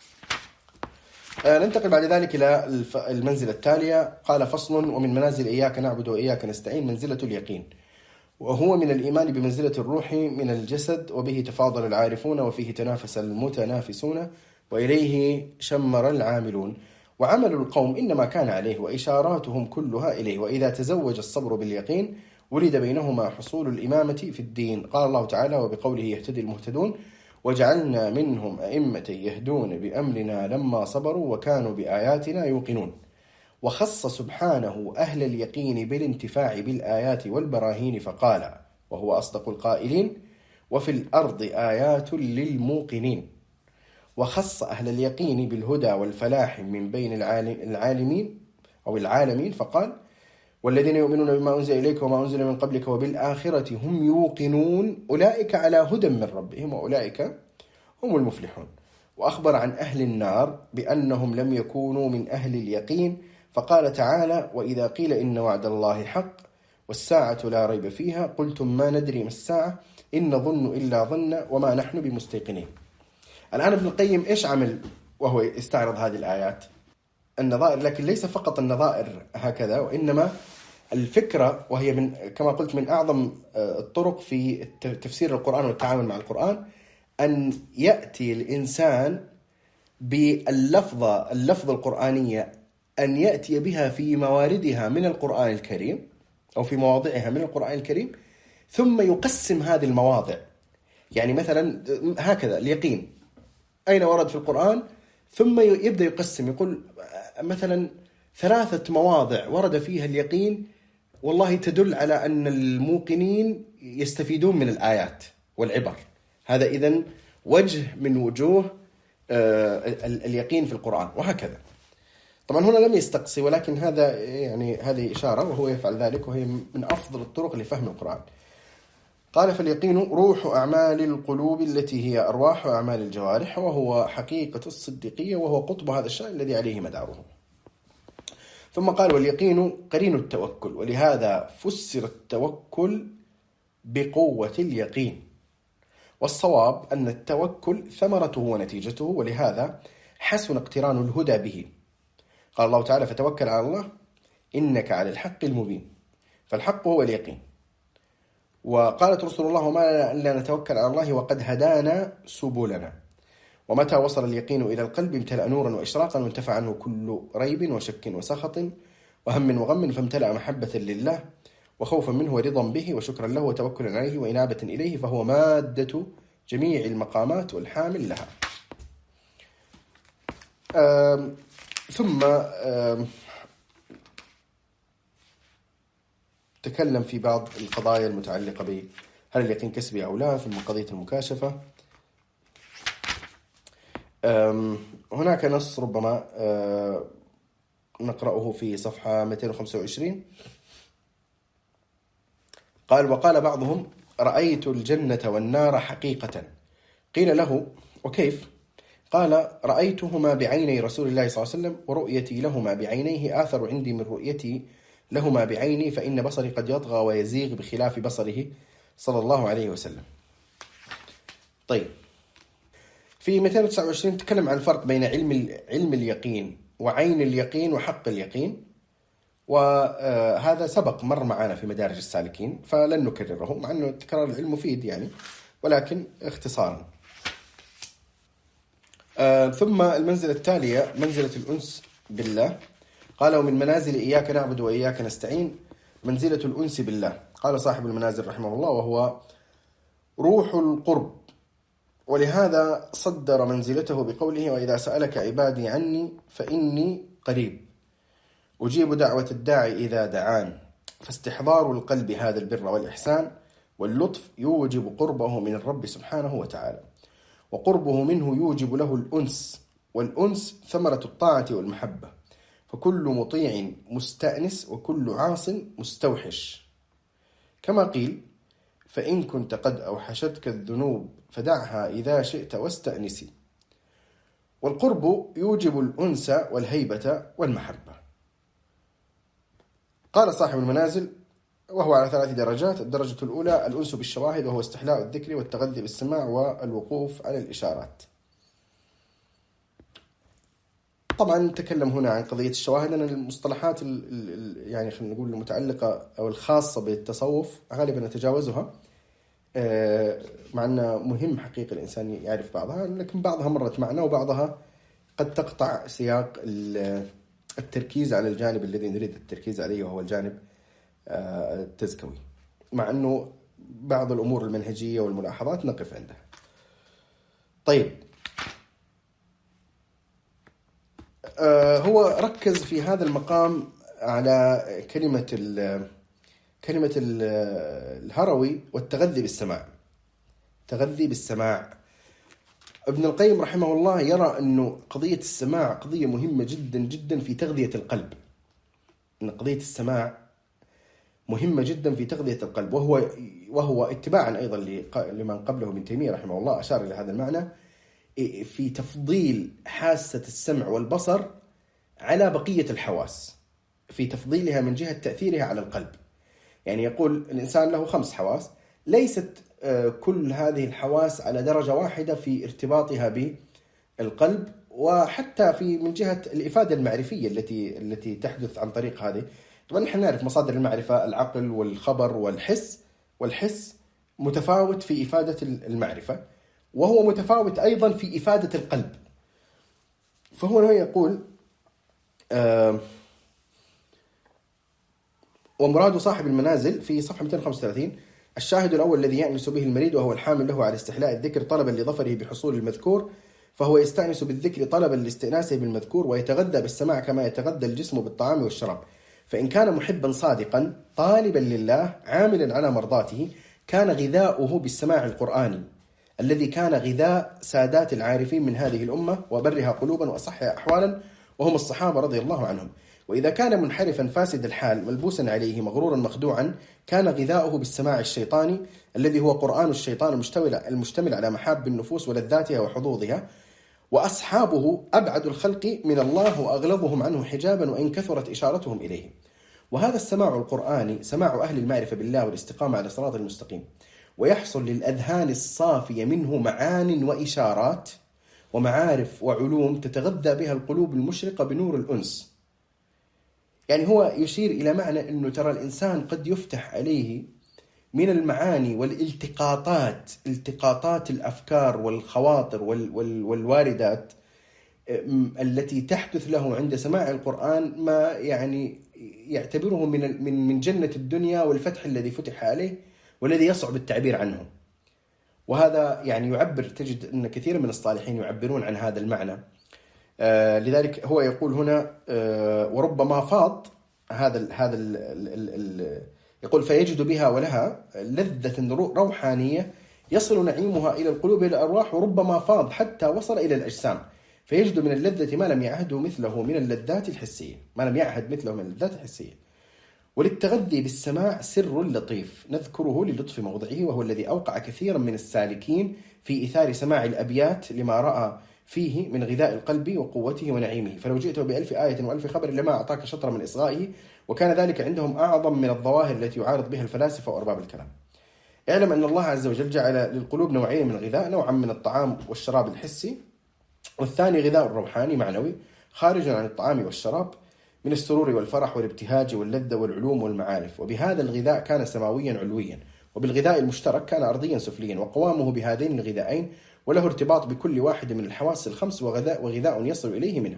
ننتقل بعد ذلك إلى المنزلة التالية. قال: فصل: ومن منازل إياك نعبد وإياك نستعين منزلة اليقين، وهو من الإيمان بمنزلة الروح من الجسد، وبه تفاضل العارفون، وفيه تنافس المتنافسون، وإليه شمر العاملون، وعمل القوم إنما كان عليه، وإشاراتهم كلها إليه، وإذا تزوج الصبر باليقين ولد بينهما حصول الإمامة في الدين. قال الله تعالى: وبقوله يهتدي المهتدون، وجعلنا منهم أئمة يهدون بأمرنا لما صبروا وكانوا بآياتنا يوقنون. وخص سبحانه أهل اليقين بالانتفاع بالآيات والبراهين فقال، وهو أصدق القائلين: وفي الأرض آيات للموقنين. وخص أهل اليقين بالهدى والفلاح من بين العالمين أو العالمين فقال: والذين يؤمنون بما أنزل إليك وما أنزل من قبلك وبالآخرة هم يوقنون أولئك على هدى من ربهم وأولئك هم المفلحون. وأخبر عن أهل النار بأنهم لم يكونوا من أهل اليقين فقال تعالى: وإذا قيل إن وعد الله حق والساعة لا ريب فيها قلتم ما ندري ما الساعة إن نظن إلا ظن وما نحن بمستيقنين. الآن ابن القيم إيش عمل وهو يستعرض هذه الآيات؟ النظائر، لكن ليس فقط النظائر هكذا، وإنما الفكرة، وهي من كما قلت من أعظم الطرق في تفسير القرآن والتعامل مع القرآن، أن يأتي الإنسان باللفظة اللفظة القرآنية، أن يأتي بها في مواردها من القرآن الكريم أو في مواضعها من القرآن الكريم، ثم يقسم هذه المواضع. يعني مثلا هكذا اليقين أين ورد في القرآن، ثم يبدأ يقسم، يقول مثلا ثلاثة مواضع ورد فيها اليقين والله تدل على أن الموقنين يستفيدون من الآيات والعبر. هذا إذن وجه من وجوه اليقين في القرآن، وهكذا. طبعا هنا لم يستقصي، ولكن هذا يعني هذه إشارة وهو يفعل ذلك، وهي من أفضل الطرق لفهم القرآن. قال: فاليقين روح أعمال القلوب التي هي أرواح أعمال الجوارح، وهو حقيقة الصديقية، وهو قطب هذا الشأن الذي عليه مداره. ثم قال: واليقين قرين التوكل، ولهذا فسر التوكل بقوة اليقين، والصواب أن التوكل ثمرته ونتيجته، ولهذا حسن اقتران الهدى به. قال الله تعالى: فتوكل على الله إنك على الحق المبين، فالحق هو اليقين. وقالت رسول الله: وما لنا ألا نتوكل على الله وقد هدانا سبلنا. ومتى وصل اليقين إلى القلب امتلأ نورا وإشراقا، وانتفع عنه كل ريب وشك وسخط وهم وغم، فامتلأ محبة لله وخوفا منه ورضا به وشكرا له وتوكلا عليه وإنابة إليه، فهو مادة جميع المقامات والحامل لها. آم ثم آم تكلم في بعض القضايا المتعلقة بهل اليقين كسبي أو لا، ثم قضية المكاشفة. هناك نص ربما نقرأه في صفحة مئتين وخمسة وعشرين. قال: وقال بعضهم: رأيت الجنة والنار حقيقة. قيل له: وكيف؟ قال: رأيتهما بعيني رسول الله صلى الله عليه وسلم، ورؤيتي لهما بعينيه آثر عندي من رؤيتي لهما بعيني، فإن بصري قد يطغى ويزيغ بخلاف بصره صلى الله عليه وسلم. طيب، في مئتين وتسعة وعشرين تكلم عن الفرق بين علم علم اليقين وعين اليقين وحق اليقين، وهذا سبق مر معنا في مدارج السالكين فلن نكرره، مع أنه تكرار العلم مفيد يعني، ولكن اختصارا. آه ثم المنزلة التالية منزلة الأنس بالله. قال: ومن منازل إياك نعبد وإياك نستعين منزلة الأنس بالله. قال صاحب المنازل رحمه الله: وهو روح القرب، ولهذا صدر منزلته بقوله: وإذا سألك عبادي عني فإني قريب أجيب دعوة الداعي إذا دعان. فاستحضار القلب هذا البر والإحسان واللطف يوجب قربه من الرب سبحانه وتعالى، وقربه منه يوجب له الأنس، والأنس ثمرة الطاعة والمحبة، فكل مطيع مستأنس وكل عاص مستوحش. كما قيل: فإن كنت قد أوحشتك الذنوب فدعها إذا شئت واستأنسي. والقرب يوجب الأنس والهيبة والمحبة. قال صاحب المنازل: وهو على ثلاث درجات. الدرجة الأولى الأنس بالشواهد، وهو استحلاء الذكر والتغذي بالسماع والوقوف على الإشارات. طبعا نتكلم هنا عن قضية الشواهد، أن المصطلحات يعني خلينا نقول المتعلقة أو الخاصة بالتصوف غالبا نتجاوزها، مع أنه مهم حقيقة الإنسان يعرف بعضها، لكن بعضها مرت معنا وبعضها قد تقطع سياق التركيز على الجانب الذي نريد التركيز عليه، وهو الجانب التزكوي، مع أنه بعض الأمور المنهجية والملاحظات نقف عندها. طيب، هو ركز في هذا المقام على كلمة ال كلمة الهروي والتغذي بالسماع. تغذي بالسماع. ابن القيم رحمه الله يرى أنه قضية السماع قضية مهمة جدا جدا في تغذية القلب، أن قضية السماع مهمة جدا في تغذية القلب، وهو وهو اتباعا أيضا لمن قبله ابن تيمية رحمه الله أشار إلى هذا المعنى في تفضيل حاسة السمع والبصر على بقية الحواس، في تفضيلها من جهة تأثيرها على القلب. يعني يقول الإنسان له خمس حواس، ليست كل هذه الحواس على درجة واحدة في ارتباطها بالقلب، وحتى في من جهة الإفادة المعرفية التي التي تحدث عن طريق هذه. طبعا نحن نعرف مصادر المعرفة العقل والخبر والحس، والحس متفاوت في إفادة المعرفة، وهو متفاوت أيضا في إفادة القلب. فهو هنا يقول آه ومراد صاحب المنازل في صفحة مئتين وخمسة وثلاثين: الشاهد الأول الذي يأنس به المريد وهو الحامل له على استحلاء الذكر طلبا لظفره بحصول المذكور، فهو يستأنس بالذكر طلبا لاستئناسه بالمذكور، ويتغذى بالسماع كما يتغذى الجسم بالطعام والشراب. فإن كان محبا صادقا طالبا لله عاملا على مرضاته كان غذاؤه بالسماع القرآني الذي كان غذاء سادات العارفين من هذه الأمة وبرها قلوبا وأصحها أحوالا وهم الصحابة رضي الله عنهم. وإذا كان منحرفا فاسد الحال ملبوسا عليه مغرورا مخدوعا كان غذاؤه بالسماع الشيطاني الذي هو قرآن الشيطان المشتمل على محاب النفوس ولذاتها وحظوظها. وأصحابه أبعد الخلق من الله وأغلظهم عنه حجابا وإن كثرت إشارتهم إليه. وهذا السماع القرآني سماع أهل المعرفة بالله والاستقامة على الصراط المستقيم، ويحصل للأذهان الصافية منه معان وإشارات ومعارف وعلوم تتغذى بها القلوب المشرقة بنور الأنس. يعني هو يشير إلى معنى أنه ترى الإنسان قد يفتح عليه من المعاني والالتقاطات التقاطات الأفكار والخواطر وال وال والواردات التي تحدث له عند سماع القرآن ما يعني يعتبره من من من جنة الدنيا والفتح الذي فتح عليه والذي يصعب التعبير عنه. وهذا يعني يعبر، تجد أن كثير من الصالحين يعبرون عن هذا المعنى. آه لذلك هو يقول هنا آه وربما فاض هذا ال هذا ال ال ال يقول فيجد بها ولها لذة روحانية يصل نعيمها إلى القلوب إلى الأرواح، وربما فاض حتى وصل إلى الأجسام فيجد من اللذة ما لم يعهده مثله من اللذات الحسية ما لم يعهد مثله من اللذات الحسية. وللتغذي بالسماع سر لطيف نذكره للطف موضعه، وهو الذي أوقع كثيرا من السالكين في إثار سماع الأبيات لما رأى فيه من غذاء القلب وقوته ونعيمه. فلو جئته بألف آية وألف خبر لما أعطاك شطر من إصغائه، وكان ذلك عندهم أعظم من الظواهر التي يعارض بها الفلاسفة وأرباب الكلام. اعلم أن الله عز وجل جعل للقلوب نوعين من الغذاء، نوعا من الطعام والشراب الحسي، والثاني غذاء روحاني معنوي خارج عن الطعام والشراب من السرور والفرح والابتهاج واللذة والعلوم والمعارف. وبهذا الغذاء كان سماويا علويا، وبالغذاء المشترك كان أرضيا سفليا، وقوامه بهذين الغذائين وله ارتباط بكل واحد من الحواس الخمس وغذاء, وغذاء يصل إليه منها.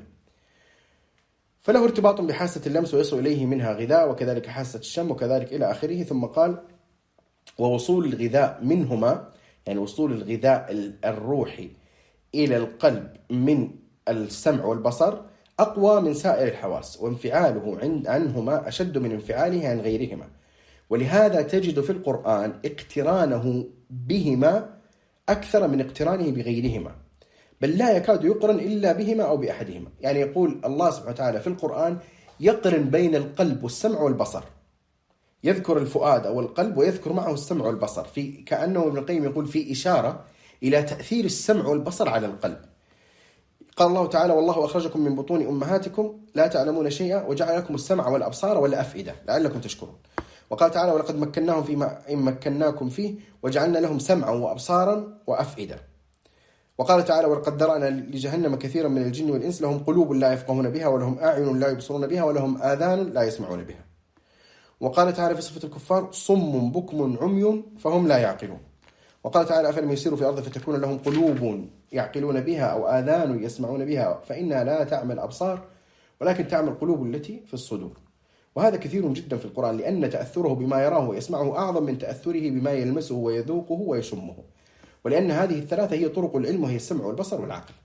فله ارتباط بحاسة اللمس ويصل إليه منها غذاء، وكذلك حاسة الشم، وكذلك إلى آخره. ثم قال ووصول الغذاء منهما، يعني وصول الغذاء الروحي إلى القلب من السمع والبصر أقوى من سائر الحواس، وانفعاله عند عنهما أشد من انفعاله عن غيرهما. ولهذا تجد في القرآن اقترانه بهما أكثر من اقترانه بغيرهما، بل لا يكاد يقرن إلا بهما أو بأحدهما. يعني يقول الله سبحانه وتعالى في القرآن يقرن بين القلب والسمع والبصر، يذكر الفؤاد أو القلب ويذكر معه السمع والبصر، في كأنه ابن القيم يقول في إشارة إلى تأثير السمع والبصر على القلب. قال الله تعالى والله أخرجكم من بطون أمهاتكم لا تعلمون شيئا وجعل لكم السمع والأبصار والأفئدة لعلكم تشكرون. وقال تعالى ولقد مكناهم فيما إن مكناكم فيه وجعلنا لهم سمعا وأبصارا وأفئدة. وقال تعالى ولقد ذرأنا لجهنم كثيرا من الجن والإنس لهم قلوب لا يفقهون بها ولهم أعين لا يبصرون بها ولهم آذان لا يسمعون بها. وقال تعالى في صفة الكفار صم بكم عمي فهم لا يعقلون. وقال تعالى أفلم يسيروا في الأرض فتكون لهم قلوب يعقلون بها أو آذان يسمعون بها فإنها لا تعمل أبصار ولكن تعمل القلوب التي في الصدور. وهذا كثير جدا في القرآن، لأن تأثره بما يراه ويسمعه أعظم من تأثره بما يلمسه ويذوقه ويشمه، ولأن هذه الثلاثة هي طرق العلم، وهي السمع والبصر والعقل.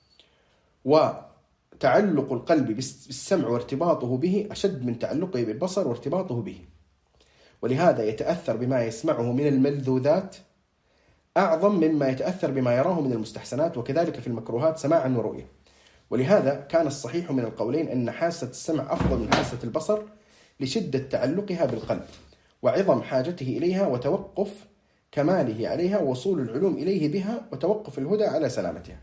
وتعلق القلب بالسمع وارتباطه به أشد من تعلقه بالبصر وارتباطه به، ولهذا يتأثر بما يسمعه من الملذوذات أعظم مما يتأثر بما يراه من المستحسنات، وكذلك في المكروهات سماعا ورؤية. ولهذا كان الصحيح من القولين أن حاسة السمع أفضل من حاسة البصر لشدة تعلقها بالقلب وعظم حاجته إليها وتوقف كماله عليها ووصول العلوم إليه بها وتوقف الهدى على سلامتها.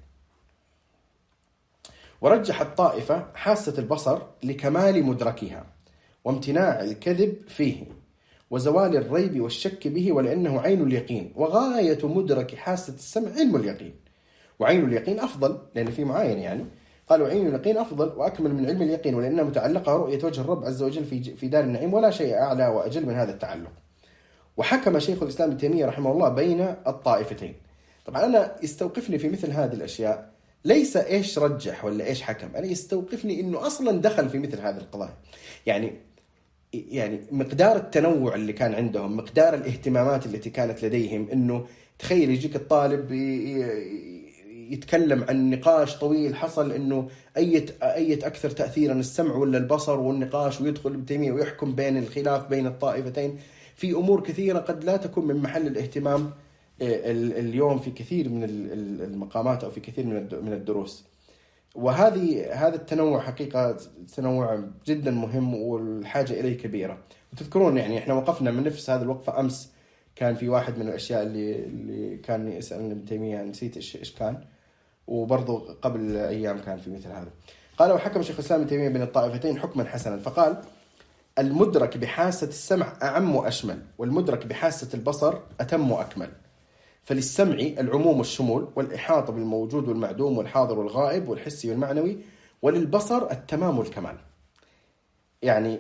ورجح الطائفة حاسة البصر لكمال مدركها وامتناع الكذب فيه وزوال الريب والشك به، ولأنه عين اليقين، وغاية مدرك حاسة السمع علم اليقين، وعين اليقين أفضل لأن في معاين، يعني قالوا عين اليقين أفضل وأكمل من علم اليقين، ولأنها متعلقة رؤية وجه الرب عز وجل في في دار النعيم، ولا شيء أعلى وأجل من هذا التعلق. وحكم شيخ الإسلام ابن تيمية رحمه الله بين الطائفتين. طبعا أنا يستوقفني في مثل هذه الأشياء ليس إيش رجح ولا إيش حكم، أنا يستوقفني إنه أصلا دخل في مثل هذه القضايا. يعني يعني مقدار التنوع اللي كان عندهم، مقدار الاهتمامات التي كانت لديهم. إنه تخيل يجيك الطالب يتكلم عن نقاش طويل حصل، إنه أي أي أكثر تأثيرا السمع ولا البصر والنقاش، ويدخل ابن تيمية ويحكم بين الخلاف بين الطائفتين في أمور كثيرة قد لا تكون من محل الاهتمام اليوم في كثير من المقامات أو في كثير من الدروس. وهذه هذا التنوع حقيقة تنوع جدا مهم والحاجة إليه كبيرة. وتذكرون يعني إحنا وقفنا من نفس هذا الوقفة أمس، كان في واحد من الأشياء اللي اللي كان يسألني ابن تيمية، نسيت إيش إيش كان، وبرضه قبل أيام كان في مثل هذا. قال: وحكم شيخ الإسلام ابن تيمية بين الطائفتين حكما حسنا، فقال: المدرك بحاسة السمع أعم وأشمل، والمدرك بحاسة البصر أتم وأكمل. فللسمع العموم والشمول والإحاطة بالموجود والمعدوم والحاضر والغائب والحسي والمعنوي، وللبصر التمام والكمال. يعني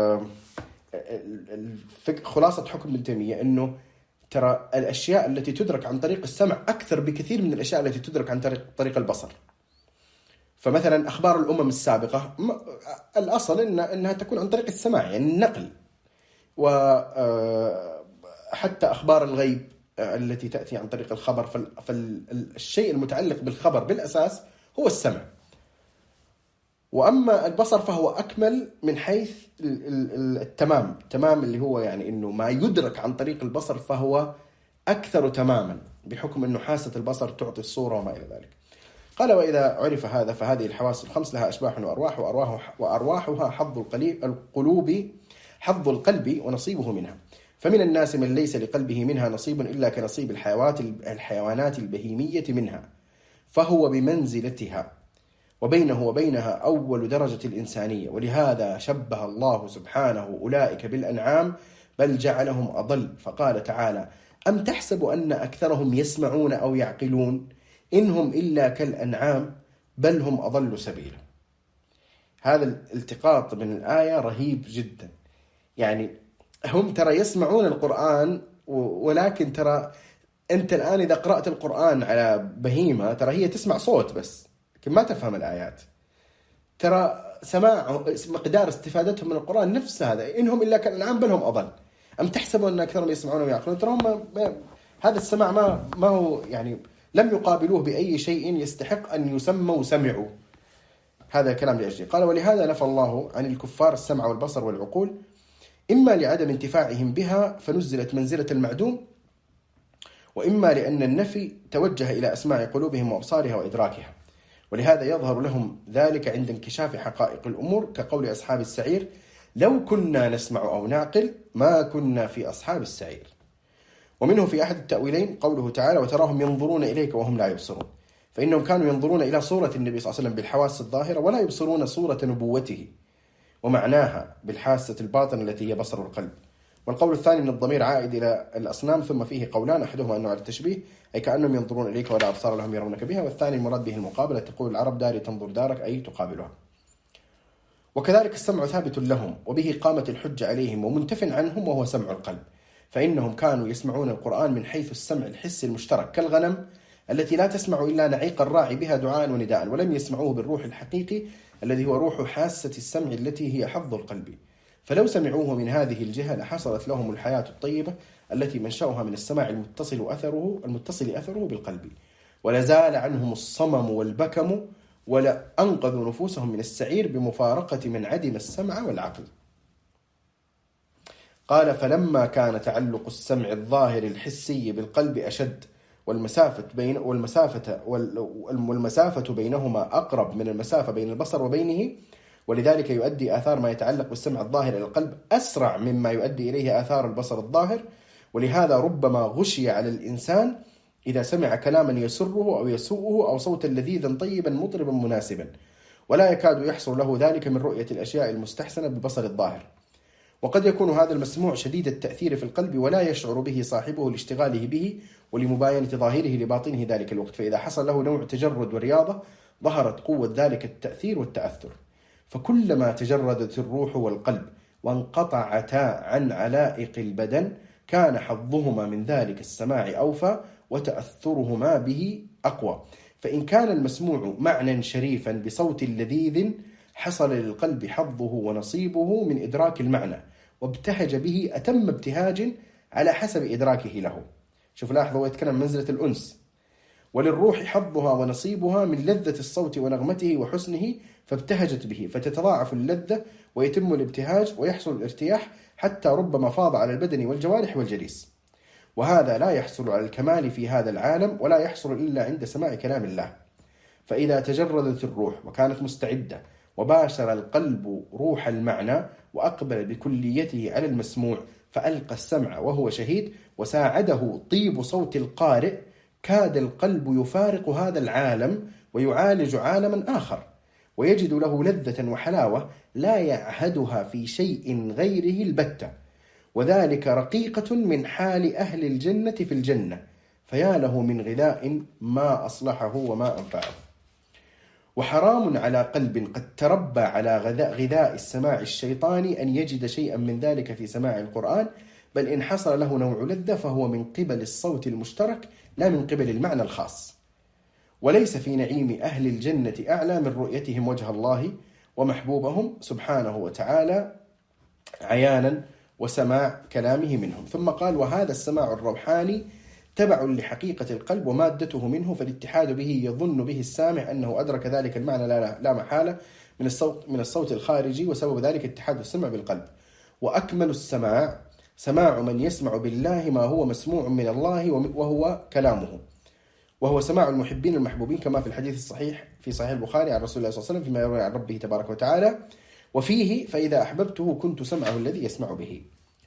خلاصة حكم ابن تيمية أنه ترى الأشياء التي تدرك عن طريق السمع أكثر بكثير من الأشياء التي تدرك عن طريق طريق البصر. فمثلا أخبار الأمم السابقة الأصل إن أنها تكون عن طريق السماع، يعني النقل. وحتى أخبار الغيب التي تأتي عن طريق الخبر، فالشيء المتعلق بالخبر بالأساس هو السمع. وأما البصر فهو أكمل من حيث التمام، التمام اللي هو يعني إنه ما يدرك عن طريق البصر فهو أكثر تماما، بحكم إنه حاسة البصر تعطي الصورة وما إلى ذلك. قال: وإذا عرف هذا فهذه الحواس الخمس لها أشباح وأرواح، وأرواح وأرواحها حظ القلوب حظ القلب ونصيبه منها. فمن الناس من ليس لقلبه منها نصيب إلا كنصيب الحيوانات الحيوانات البهيمية منها، فهو بمنزلتها، وبينه وبينها أول درجة الإنسانية. ولهذا شبه الله سبحانه أولئك بالأنعام بل جعلهم أضل، فقال تعالى: أم تحسب أن أكثرهم يسمعون أو يعقلون إنهم إلا كالأنعام بل هم أضل سبيلا. هذا الالتقاط من الآية رهيب جدا. يعني هم ترى يسمعون القرآن، ولكن ترى أنت الآن إذا قرأت القرآن على بهيمة ترى هي تسمع صوت بس، لكن ما تفهم الآيات. ترى سماع مقدار استفادتهم من القرآن نفس هذا، إنهم إلا كالأنعام بل هم أضل. أم تحسبوا أن أكثرهم يسمعون ويعقلون، ترى هم هذا السماع ما ما هو يعني لم يقابلوه بأي شيء يستحق أن يسموا سمعوا. هذا كلام لأجله. قال: ولهذا نفى الله عن الكفار السمع والبصر والعقول، إما لعدم انتفاعهم بها فنزلت منزلة المعدوم، وإما لأن النفي توجه إلى أسماع قلوبهم وأبصارها وإدراكها. ولهذا يظهر لهم ذلك عند انكشاف حقائق الأمور، كقول أصحاب السعير: لو كنا نسمع أو نعقل ما كنا في أصحاب السعير. ومنه في أحد التأويلين قوله تعالى: وتراهم ينظرون إليك وهم لا يبصرون، فإنهم كانوا ينظرون إلى صورة النبي صلى الله عليه وسلم بالحواس الظاهرة ولا يبصرون صورة نبوته ومعناها بالحاسة الباطنة التي هي بصر القلب. والقول الثاني من الضمير عائد إلى الأصنام، ثم فيه قولان: أحدهما أنه على التشبيه، أي كأنهم ينظرون إليك ولا أبصار لهم يرونك بها، والثاني المراد به المقابلة، تقول العرب: داري تنظر دارك، أي تقابلها. وكذلك السمع ثابت لهم وبه قامت الحجة عليهم، ومنتف عنهم وهو سمع القلب، فإنهم كانوا يسمعون القرآن من حيث السمع الحسي المشترك، كالغنم التي لا تسمع إلا نعيق الراعي بها دعاء ونداء، ولم يسمعوه بالروح الحقيقي الذي هو روح حاسة السمع التي هي حظ القلب. فلو سمعوه من هذه الجهة لحصلت لهم الحياة الطيبة التي منشأها من السماع المتصل أثره المتصل أثره بالقلب، ولزال عنهم الصمم والبكم، ولا أنقذوا نفوسهم من السعير بمفارقة من عدم السمع والعقل. قال: فلما كان تعلق السمع الظاهر الحسي بالقلب أشد، والمسافة بين والمسافة والمسافة بينهما أقرب من المسافة بين البصر وبينه، ولذلك يؤدي آثار ما يتعلق بالسمع الظاهر إلى القلب أسرع مما يؤدي إليه آثار البصر الظاهر. ولهذا ربما غشي على الإنسان إذا سمع كلاما يسره أو يسوءه أو صوتا لذيذا طيبا مطربا مناسبا، ولا يكاد يحصل له ذلك من رؤية الأشياء المستحسنة بالبصر الظاهر. وقد يكون هذا المسموع شديد التأثير في القلب ولا يشعر به صاحبه لاشتغاله به ولمباينة ظاهره لباطنه ذلك الوقت، فإذا حصل له نوع تجرد ورياضة ظهرت قوة ذلك التأثير والتأثر. فكلما تجردت الروح والقلب وانقطعتا عن علائق البدن كان حظهما من ذلك السماع أوفى وتأثرهما به أقوى. فإن كان المسموع معنى شريفا بصوت لذيذ حصل للقلب حظه ونصيبه من إدراك المعنى، وابتهج به أتم ابتهاج على حسب إدراكه له. شوف لاحظوا يتكلم منزلة الأنس. وللروح حظها ونصيبها من لذة الصوت ونغمته وحسنه فابتهجت به، فتتضاعف اللذة ويتم الابتهاج ويحصل الارتياح حتى ربما فاض على البدن والجوارح والجليس. وهذا لا يحصل على الكمال في هذا العالم ولا يحصل إلا عند سماع كلام الله. فإذا تجردت الروح وكانت مستعدة وباشر القلب روح المعنى وأقبل بكليته على المسموع فألقى السمع وهو شهيد وساعده طيب صوت القارئ، كاد القلب يفارق هذا العالم ويعالج عالما آخر، ويجد له لذة وحلاوة لا يعهدها في شيء غيره البتة، وذلك رقيقة من حال أهل الجنة في الجنة، فيا له من غذاء ما أصلحه وما أنفعه. وحرام على قلب قد تربى على غذاء, غذاء السماع الشيطاني أن يجد شيئا من ذلك في سماع القرآن، بل إن حصل له نوع لذة فهو من قبل الصوت المشترك لا من قبل المعنى الخاص. وليس في نعيم أهل الجنة أعلى من رؤيتهم وجه الله ومحبوبهم سبحانه وتعالى عيانا وسماع كلامه منهم. ثم قال: وهذا السماع الروحاني تبع لحقيقة القلب ومادته منه، فالاتحاد به يظن به السامع أنه أدرك ذلك المعنى لا محالة من الصوت, من الصوت الخارجي، وسبب ذلك اتحاد السمع بالقلب. وأكمل السماع سماع من يسمع بالله ما هو مسموع من الله وهو كلامه، وهو سماع المحبين المحبوبين كما في الحديث الصحيح في صحيح البخاري عن رسول الله صلى الله عليه وسلم فيما يروي عن ربه تبارك وتعالى، وفيه: فإذا أحببته كنت سمعه الذي يسمع به.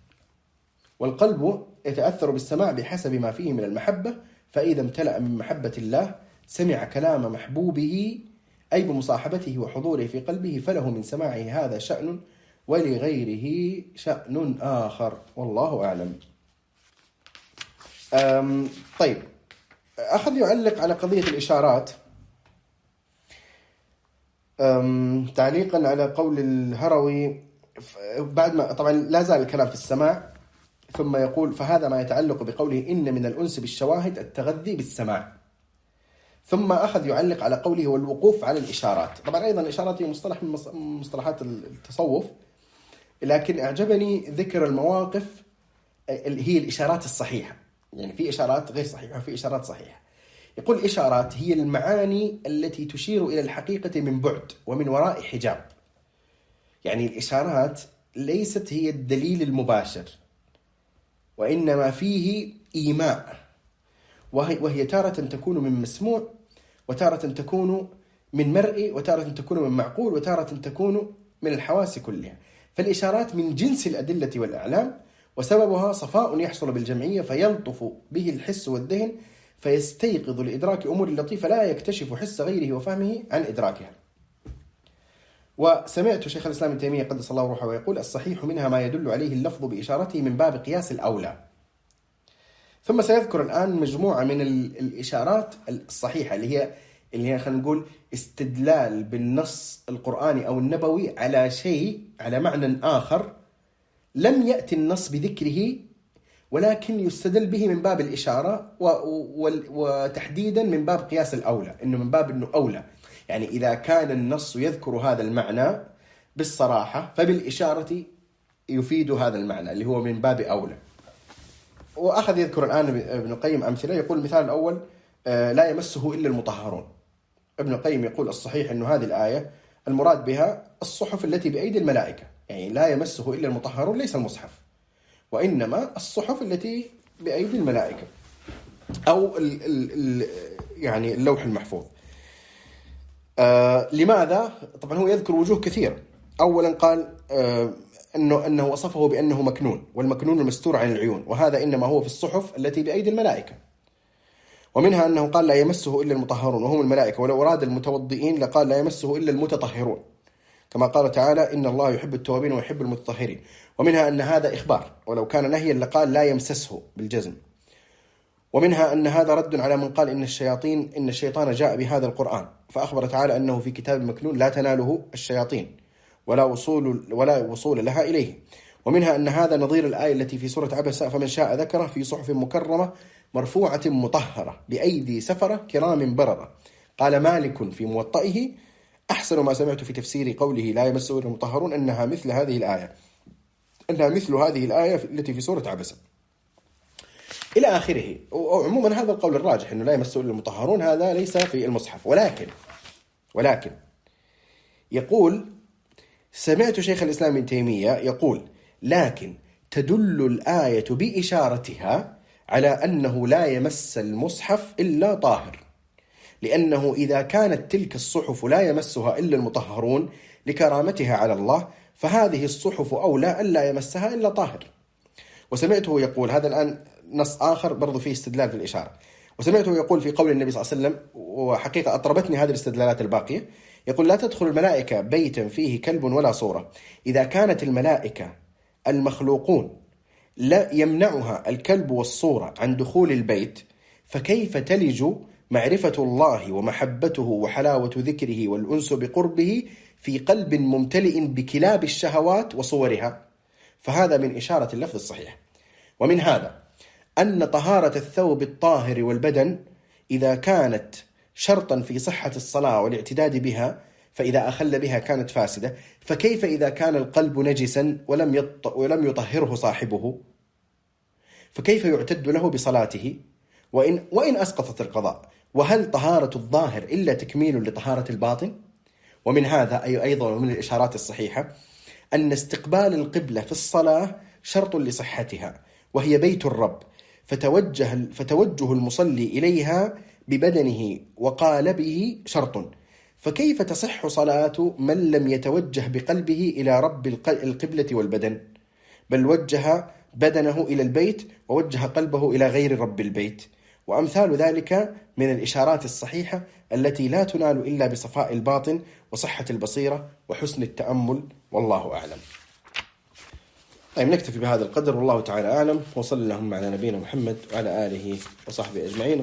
والقلب يتأثر بالسماع بحسب ما فيه من المحبة، فإذا امتلأ من محبة الله سمع كلام محبوبه أي بمصاحبته وحضوره في قلبه، فله من سماعه هذا شأن ولغيره شأن آخر، والله أعلم. طيب، أخذ يعلق على قضية الإشارات تعليقا على قول الهروي بعد ما طبعا لا زال الكلام في السماع، ثم يقول: فهذا ما يتعلق بقوله إن من الأنس بالشواهد التغذي بالسماع. ثم أخذ يعلق على قوله والوقوف على الإشارات. طبعا أيضا الإشارات هي مصطلح من مصطلحات التصوف، لكن أعجبني ذكر المواقف اللي هي الإشارات الصحيحة. يعني في إشارات غير صحيحة وفي إشارات صحيحة. يقول: إشارات هي المعاني التي تشير إلى الحقيقة من بعد ومن وراء حجاب. يعني الإشارات ليست هي الدليل المباشر، وإنما فيه إيماء، وهي, وهي تارة تكون من مسموع، وتارة تكون من مرئي، وتارة تكون من معقول، وتارة تكون من الحواس كلها. فالإشارات من جنس الأدلة والأعلام، وسببها صفاء يحصل بالجمعية فيلطف به الحس والذهن فيستيقظ لإدراك أمور لطيفة لا يكتشف حس غيره وفهمه عن إدراكها. وسمعت شيخ الإسلام ابن تيمية قدس الله روحه ويقول: الصحيح منها ما يدل عليه اللفظ بإشارته من باب قياس الأولى. ثم سيذكر الآن مجموعة من الإشارات الصحيحة اللي هي اللي هي خلينا نقول استدلال بالنص القرآني أو النبوي على شيء، على معنى آخر لم يأتي النص بذكره، ولكن يستدل به من باب الإشارة وتحديدا من باب قياس الأولى، إنه من باب إنه أولى. يعني إذا كان النص يذكر هذا المعنى بالصراحة فبالإشارة يفيد هذا المعنى اللي هو من باب أولى. وأخذ يذكر الآن ابن القيم أمثلة. يقول: المثال الأول: لا يمسه إلا المطهرون. ابن القيم يقول: الصحيح أن هذه الآية المراد بها الصحف التي بأيدي الملائكة، يعني لا يمسه إلا المطهرون ليس المصحف، وإنما الصحف التي بأيدي الملائكة أو ال ال ال يعني اللوح المحفوظ. آه لماذا؟ طبعا هو يذكر وجوه كثيرة. أولا قال آه أنه, أنه وصفه بأنه مكنون، والمكنون المستور عن العيون، وهذا إنما هو في الصحف التي بأيدي الملائكة. ومنها أنه قال: لا يمسه إلا المطهرون وهم الملائكة، ولو أراد المتوضئين لقال: لا يمسه إلا المتطهرون، كما قال تعالى: إن الله يحب التوابين ويحب المتطهرين. ومنها أن هذا إخبار، ولو كان نهيا لقال: لا يمسسه بالجزم. ومنها أن هذا رد على من قال إن الشياطين إن الشيطان جاء بهذا القرآن، فأخبر تعالى أنه في كتاب مكنون لا تناله الشياطين ولا وصول ولا وصول لها إليه. ومنها أن هذا نظير الآية التي في سورة عبس: فمن شاء ذكره في صحف مكرمة مرفوعة مطهرة بأيدي سفرة كرام بررة. قال مالك في موطئه: أحسن ما سمعت في تفسير قوله لا يمسه إلا المطهرون أنها مثل هذه الآية، أنها مثل هذه الآية التي في سورة عبسة إلى آخره. وعموما هذا القول الراجح أنه لا يمسه إلا المطهرون، هذا ليس في المصحف. ولكن ولكن يقول، سمعت شيخ الإسلام ابن تيمية يقول: لكن تدل الآية بإشارتها على أنه لا يمس المصحف إلا طاهر، لأنه إذا كانت تلك الصحف لا يمسها إلا المطهرون لكرامتها على الله، فهذه الصحف أولى ألا يمسها إلا طاهر. وسمعته يقول، هذا الآن نص آخر برضو فيه استدلال في الإشارة، وسمعته يقول في قول النبي صلى الله عليه وسلم، وحقيقة أطربتني هذه الاستدلالات الباقية، يقول: لا تدخل الملائكة بيتا فيه كلب ولا صورة. إذا كانت الملائكة المخلوقون لا يمنعها الكلب والصورة عن دخول البيت، فكيف تلج معرفة الله ومحبته وحلاوة ذكره والأنس بقربه في قلب ممتلئ بكلاب الشهوات وصورها؟ فهذا من إشارة اللفظ الصحيح. ومن هذا أن طهارة الثوب الطاهر والبدن إذا كانت شرطا في صحة الصلاة والاعتداد بها، فإذا أخل بها كانت فاسدة، فكيف إذا كان القلب نجسا ولم يط... ولم يطهره صاحبه؟ فكيف يعتد له بصلاته وإن, وإن أسقطت القضاء؟ وهل طهارة الظاهر إلا تكميل لطهارة الباطن؟ ومن هذا أي أيضا من الإشارات الصحيحة أن استقبال القبلة في الصلاة شرط لصحتها، وهي بيت الرب، فتوجه, فتوجه المصلي إليها ببدنه وقالبه شرط، فكيف تصح صلاة من لم يتوجه بقلبه إلى رب القبلة والبدن، بل وجه بدنه إلى البيت ووجه قلبه إلى غير رب البيت؟ وأمثال ذلك من الإشارات الصحيحة التي لا تنال إلا بصفاء الباطن وصحة البصيرة وحسن التأمل، والله أعلم. طيب، نكتفي بهذا القدر، والله تعالى أعلم، وصلى اللهم على نبينا محمد وعلى آله وصحبه أجمعين.